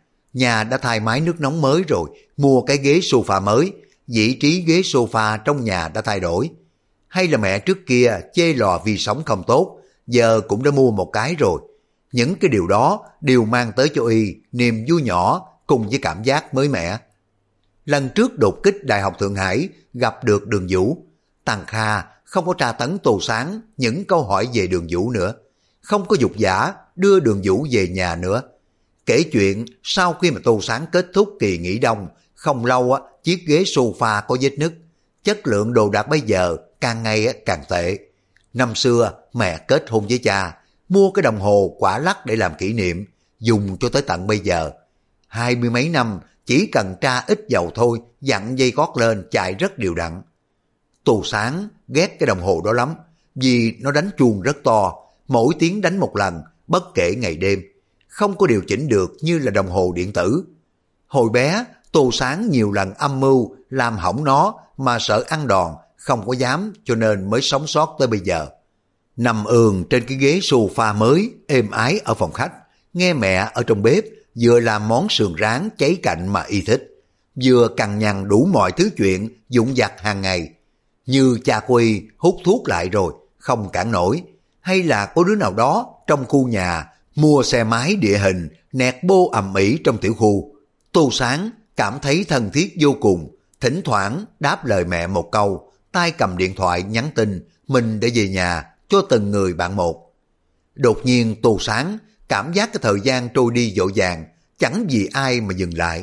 A: nhà đã thay máy nước nóng mới rồi, mua cái ghế sofa mới, vị trí ghế sofa trong nhà đã thay đổi. Hay là mẹ trước kia chê lò vi sóng không tốt, giờ cũng đã mua một cái rồi. Những cái điều đó đều mang tới cho y niềm vui nhỏ cùng với cảm giác mới mẻ. Lần trước đột kích Đại học Thượng Hải gặp được Đường Vũ, Tằng Kha không có tra tấn Tô Sáng những câu hỏi về Đường Vũ nữa, không có dục giả đưa Đường Vũ về nhà nữa. Kể chuyện sau khi mà Tô Sáng kết thúc kỳ nghỉ đông, không lâu chiếc ghế sofa có vết nứt, chất lượng đồ đạc bây giờ càng ngày càng tệ. Năm xưa mẹ kết hôn với cha, mua cái đồng hồ quả lắc để làm kỷ niệm, dùng cho tới tận bây giờ. 20 mấy năm chỉ cần tra ít dầu thôi, dặn dây cót lên chạy rất đều đặn. Tô Sáng ghét cái đồng hồ đó lắm, vì nó đánh chuông rất to, mỗi tiếng đánh một lần, bất kể ngày đêm, không có điều chỉnh được như là đồng hồ điện tử. Hồi bé, Tô Sáng nhiều lần âm mưu làm hỏng nó mà sợ ăn đòn, không có dám, cho nên mới sống sót tới bây giờ. Nằm ườn trên cái ghế sofa mới, êm ái ở phòng khách, nghe mẹ ở trong bếp vừa làm món sườn rán cháy cạnh mà y thích, vừa cằn nhằn đủ mọi thứ chuyện vụn vặt hàng ngày. Như cha của y hút thuốc lại rồi, không cản nổi, hay là có đứa nào đó trong khu nhà mua xe máy địa hình nẹt bô ầm ĩ trong tiểu khu. Tô Sáng cảm thấy thân thiết vô cùng, thỉnh thoảng đáp lời mẹ một câu, tay cầm điện thoại nhắn tin mình đã về nhà cho từng người bạn một. Đột nhiên Tô Sáng cảm giác cái thời gian trôi đi dội vàng, chẳng vì ai mà dừng lại.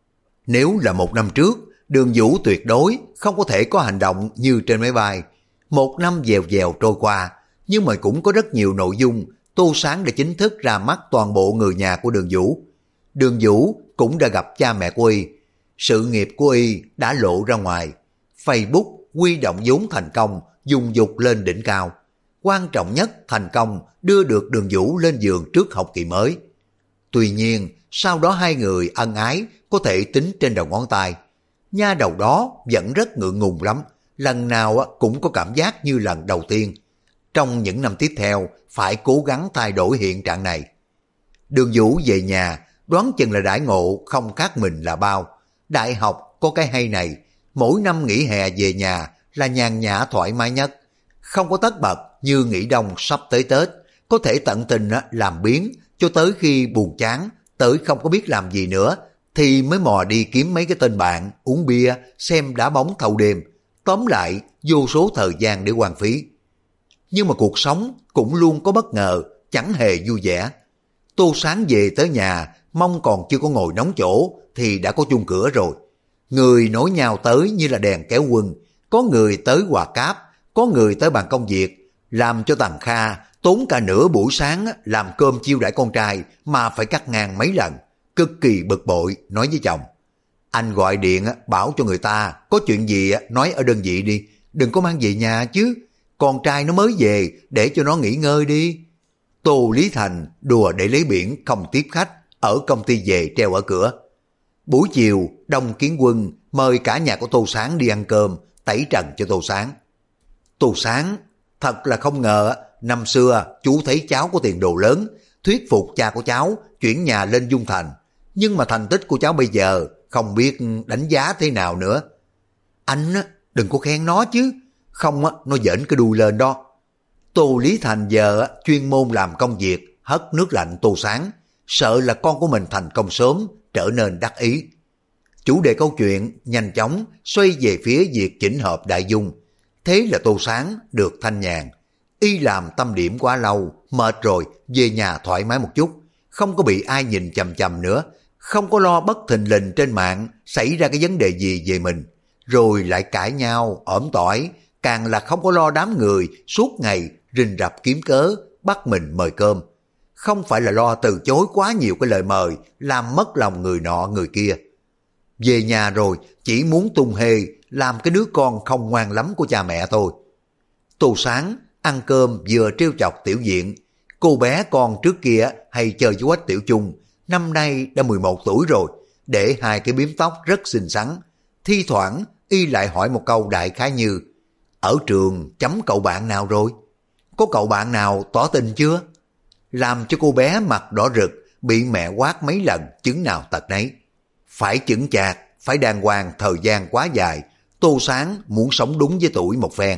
A: Nếu là một năm trước, Đường Vũ tuyệt đối không có thể có hành động như trên máy bay. Một năm dèo dèo trôi qua, nhưng mà cũng có rất nhiều nội dung Tô Sáng đã chính thức ra mắt toàn bộ người nhà của Đường Vũ. Đường Vũ cũng đã gặp cha mẹ của y, sự nghiệp của y đã lộ ra ngoài. Facebook huy động vốn thành công, dùng dục lên đỉnh cao. Quan trọng nhất, thành công đưa được Đường Vũ lên giường trước học kỳ mới. Tuy nhiên, sau đó hai người ân ái có thể tính trên đầu ngón tay. Nha đầu đó vẫn rất ngượng ngùng lắm, lần nào cũng có cảm giác như lần đầu tiên. Trong những năm tiếp theo, phải cố gắng thay đổi hiện trạng này. Đường Vũ về nhà, đoán chừng là đãi ngộ không khác mình là bao. Đại học có cái hay này, mỗi năm nghỉ hè về nhà là nhàn nhã thoải mái nhất. Không có tất bật như nghỉ đông sắp tới Tết, có thể tận tình làm biếng cho tới khi buồn chán, tới không có biết làm gì nữa, thì mới mò đi kiếm mấy cái tên bạn, uống bia, xem đá bóng thâu đêm. Tóm lại, vô số thời gian để hoang phí. Nhưng mà cuộc sống cũng luôn có bất ngờ, chẳng hề vui vẻ. Tô Sáng về tới nhà, mong còn chưa có ngồi nóng chỗ, thì đã có chuông cửa rồi. Người nối nhau tới như là đèn kéo quân, có người tới quà cáp, có người tới bàn công việc, làm cho Tằng Kha tốn cả nửa buổi sáng làm cơm chiêu đãi con trai mà phải cắt ngang mấy lần. cực kỳ bực bội nói với chồng: anh gọi điện bảo cho người ta có chuyện gì nói ở đơn vị đi, đừng có mang về nhà chứ, con trai nó mới về để cho nó nghỉ ngơi đi. Tô Lý Thành đùa để lấy biển không tiếp khách, ở công ty về treo ở cửa. Buổi chiều, Đông Kiến Quân mời cả nhà của Tô Sáng đi ăn cơm, tẩy trần cho Tô Sáng. Tô Sáng thật là không ngờ, năm xưa chú thấy cháu có tiền đồ lớn, thuyết phục cha của cháu chuyển nhà lên Dung Thành, nhưng mà thành tích của cháu bây giờ không biết đánh giá thế nào nữa. Anh đừng có khen nó chứ, không nó giỡn cái đuôi lên đó. Tô Lý Thành giờ chuyên môn làm công việc hất nước lạnh Tô Sáng, sợ là con của mình thành công sớm, trở nên đắc ý. Chủ đề câu chuyện nhanh chóng xoay về phía việc chỉnh hợp Đại Dung. Thế là Tô Sáng được thanh nhàn. Y làm tâm điểm quá lâu, mệt rồi, về nhà thoải mái một chút, không có bị ai nhìn chằm chằm nữa, không có lo bất thình lình trên mạng xảy ra cái vấn đề gì về mình, rồi lại cãi nhau, ỏm tỏi, càng là không có lo đám người suốt ngày rình rập kiếm cớ bắt mình mời cơm. Không phải là lo từ chối quá nhiều cái lời mời làm mất lòng người nọ người kia. Về nhà rồi chỉ muốn tung hê làm cái đứa con không ngoan lắm của cha mẹ thôi. Tô Sáng ăn cơm vừa trêu chọc Tiểu Diện. Cô bé con trước kia hay chơi với Quách Tiểu Chung, năm nay đã 11 tuổi rồi, để hai cái bím tóc rất xinh xắn. Thi thoảng y lại hỏi một câu đại khái như: ở trường chấm cậu bạn nào rồi? Có cậu bạn nào tỏ tình chưa? Làm cho cô bé mặt đỏ rực, bị mẹ quát mấy lần chứng nào tật nấy. Phải chững chạc, phải đàng hoàng, thời gian quá dài, Tô Sáng muốn sống đúng với tuổi một phen.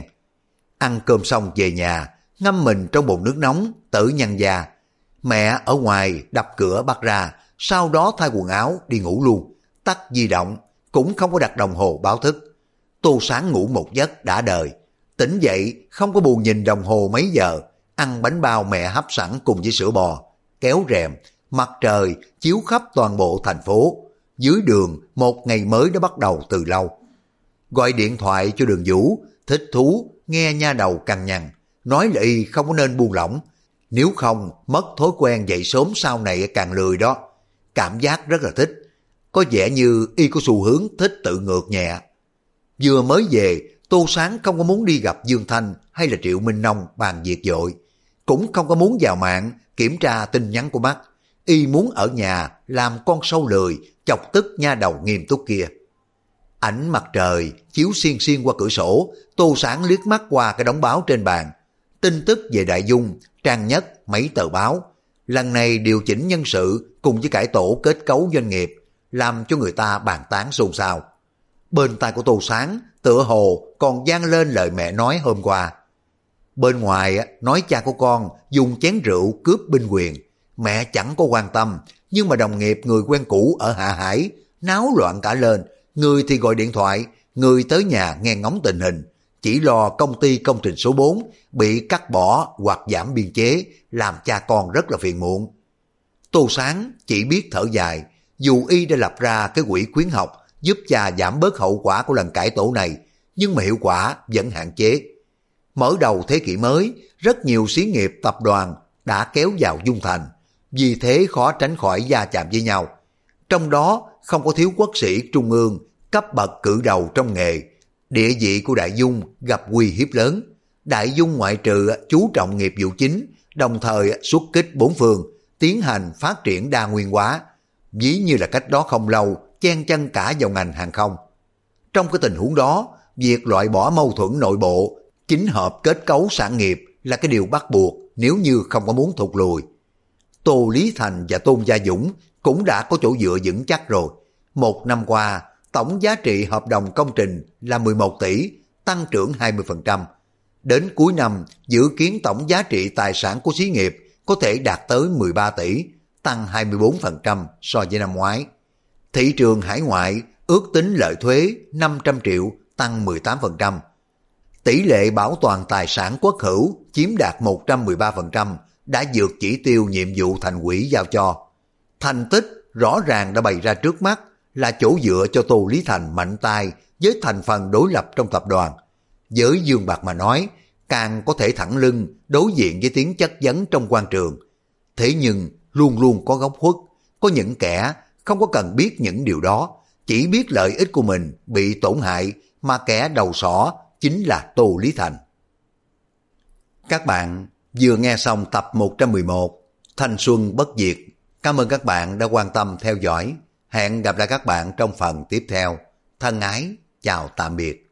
A: Ăn cơm xong về nhà, ngâm mình trong bồn nước nóng, tự nhăn da. Mẹ ở ngoài đập cửa bắt ra, sau đó thay quần áo đi ngủ luôn, tắt di động, cũng không có đặt đồng hồ báo thức. Tô Sáng ngủ một giấc đã đời, tỉnh dậy không có buồn nhìn đồng hồ mấy giờ, ăn bánh bao mẹ hấp sẵn cùng với sữa bò, kéo rèm, mặt trời chiếu khắp toàn bộ thành phố. Dưới đường một ngày mới đã bắt đầu từ lâu. Gọi điện thoại cho Đường Vũ, thích thú nghe nha đầu cằn nhằn, nói là y không có nên buông lỏng, nếu không mất thói quen dậy sớm sau này càng lười đó. Cảm giác rất là thích, có vẻ như y có xu hướng thích tự ngược nhẹ. Vừa mới về, Tô Sáng không có muốn đi gặp Dương Thanh hay là Triệu Minh Nông bàn việc vội, cũng không có muốn vào mạng kiểm tra tin nhắn của bác. Y muốn ở nhà làm con sâu lười, chọc tức nha đầu nghiêm túc kia. Ánh mặt trời chiếu xiên xiên qua cửa sổ, Tô Sáng liếc mắt qua cái đống báo trên bàn. Tin tức về Đại Dung, trang nhất, mấy tờ báo. Lần này điều chỉnh nhân sự cùng với cải tổ kết cấu doanh nghiệp, làm cho người ta bàn tán xôn xao. Bên tai của Tô Sáng tựa hồ còn vang lên lời mẹ nói hôm qua. Bên ngoài nói cha của con dùng chén rượu cướp binh quyền, mẹ chẳng có quan tâm, nhưng mà đồng nghiệp người quen cũ ở Hạ Hải náo loạn cả lên, người thì gọi điện thoại, người tới nhà nghe ngóng tình hình, chỉ lo công ty công trình số 4 bị cắt bỏ hoặc giảm biên chế, làm cha con rất là phiền muộn. Tô Sáng chỉ biết thở dài, dù y đã lập ra cái quỹ khuyến học giúp cha giảm bớt hậu quả của lần cải tổ này, nhưng mà hiệu quả vẫn hạn chế. Mở đầu thế kỷ mới, rất nhiều xí nghiệp tập đoàn đã kéo vào Dung Thành, vì thế khó tránh khỏi va chạm với nhau. Trong đó không có thiếu quốc sĩ trung ương, cấp bậc cử đầu trong nghề. Địa vị của Đại Dung gặp uy hiếp lớn. Đại Dung ngoại trừ chú trọng nghiệp vụ chính, đồng thời xuất kích bốn phương, tiến hành phát triển đa nguyên hóa, ví như là cách đó không lâu chen chân cả vào ngành hàng không. Trong cái tình huống đó, việc loại bỏ mâu thuẫn nội bộ, chính hợp kết cấu sản nghiệp là cái điều bắt buộc nếu như không có muốn thụt lùi. Tô Lý Thành và Tôn Gia Dũng cũng đã có chỗ dựa vững chắc rồi. Một năm qua, tổng giá trị hợp đồng công trình là 11 tỷ, tăng trưởng 20%. Đến cuối năm, dự kiến tổng giá trị tài sản của xí nghiệp có thể đạt tới 13 tỷ, tăng 24% so với năm ngoái. Thị trường hải ngoại ước tính lợi thuế 500 triệu, tăng 18%. Tỷ lệ bảo toàn tài sản quốc hữu chiếm đạt 113%, đã vượt chỉ tiêu nhiệm vụ thành ủy giao cho. Thành tích rõ ràng đã bày ra trước mắt, là chỗ dựa cho Tô Lý Thành mạnh tay với thành phần đối lập trong tập đoàn. Với Dương Bạc mà nói, càng có thể thẳng lưng đối diện với tiếng chất vấn trong quan trường. Thế nhưng luôn luôn có góc khuất, có những kẻ không có cần biết những điều đó, chỉ biết lợi ích của mình bị tổn hại mà kẻ đầu sỏ chính là Tô Lý Thành. Các bạn vừa nghe xong tập 111 Thanh Xuân Bất Diệt. Cảm ơn các bạn đã quan tâm theo dõi. Hẹn gặp lại các bạn trong phần tiếp theo. Thân ái, chào tạm biệt.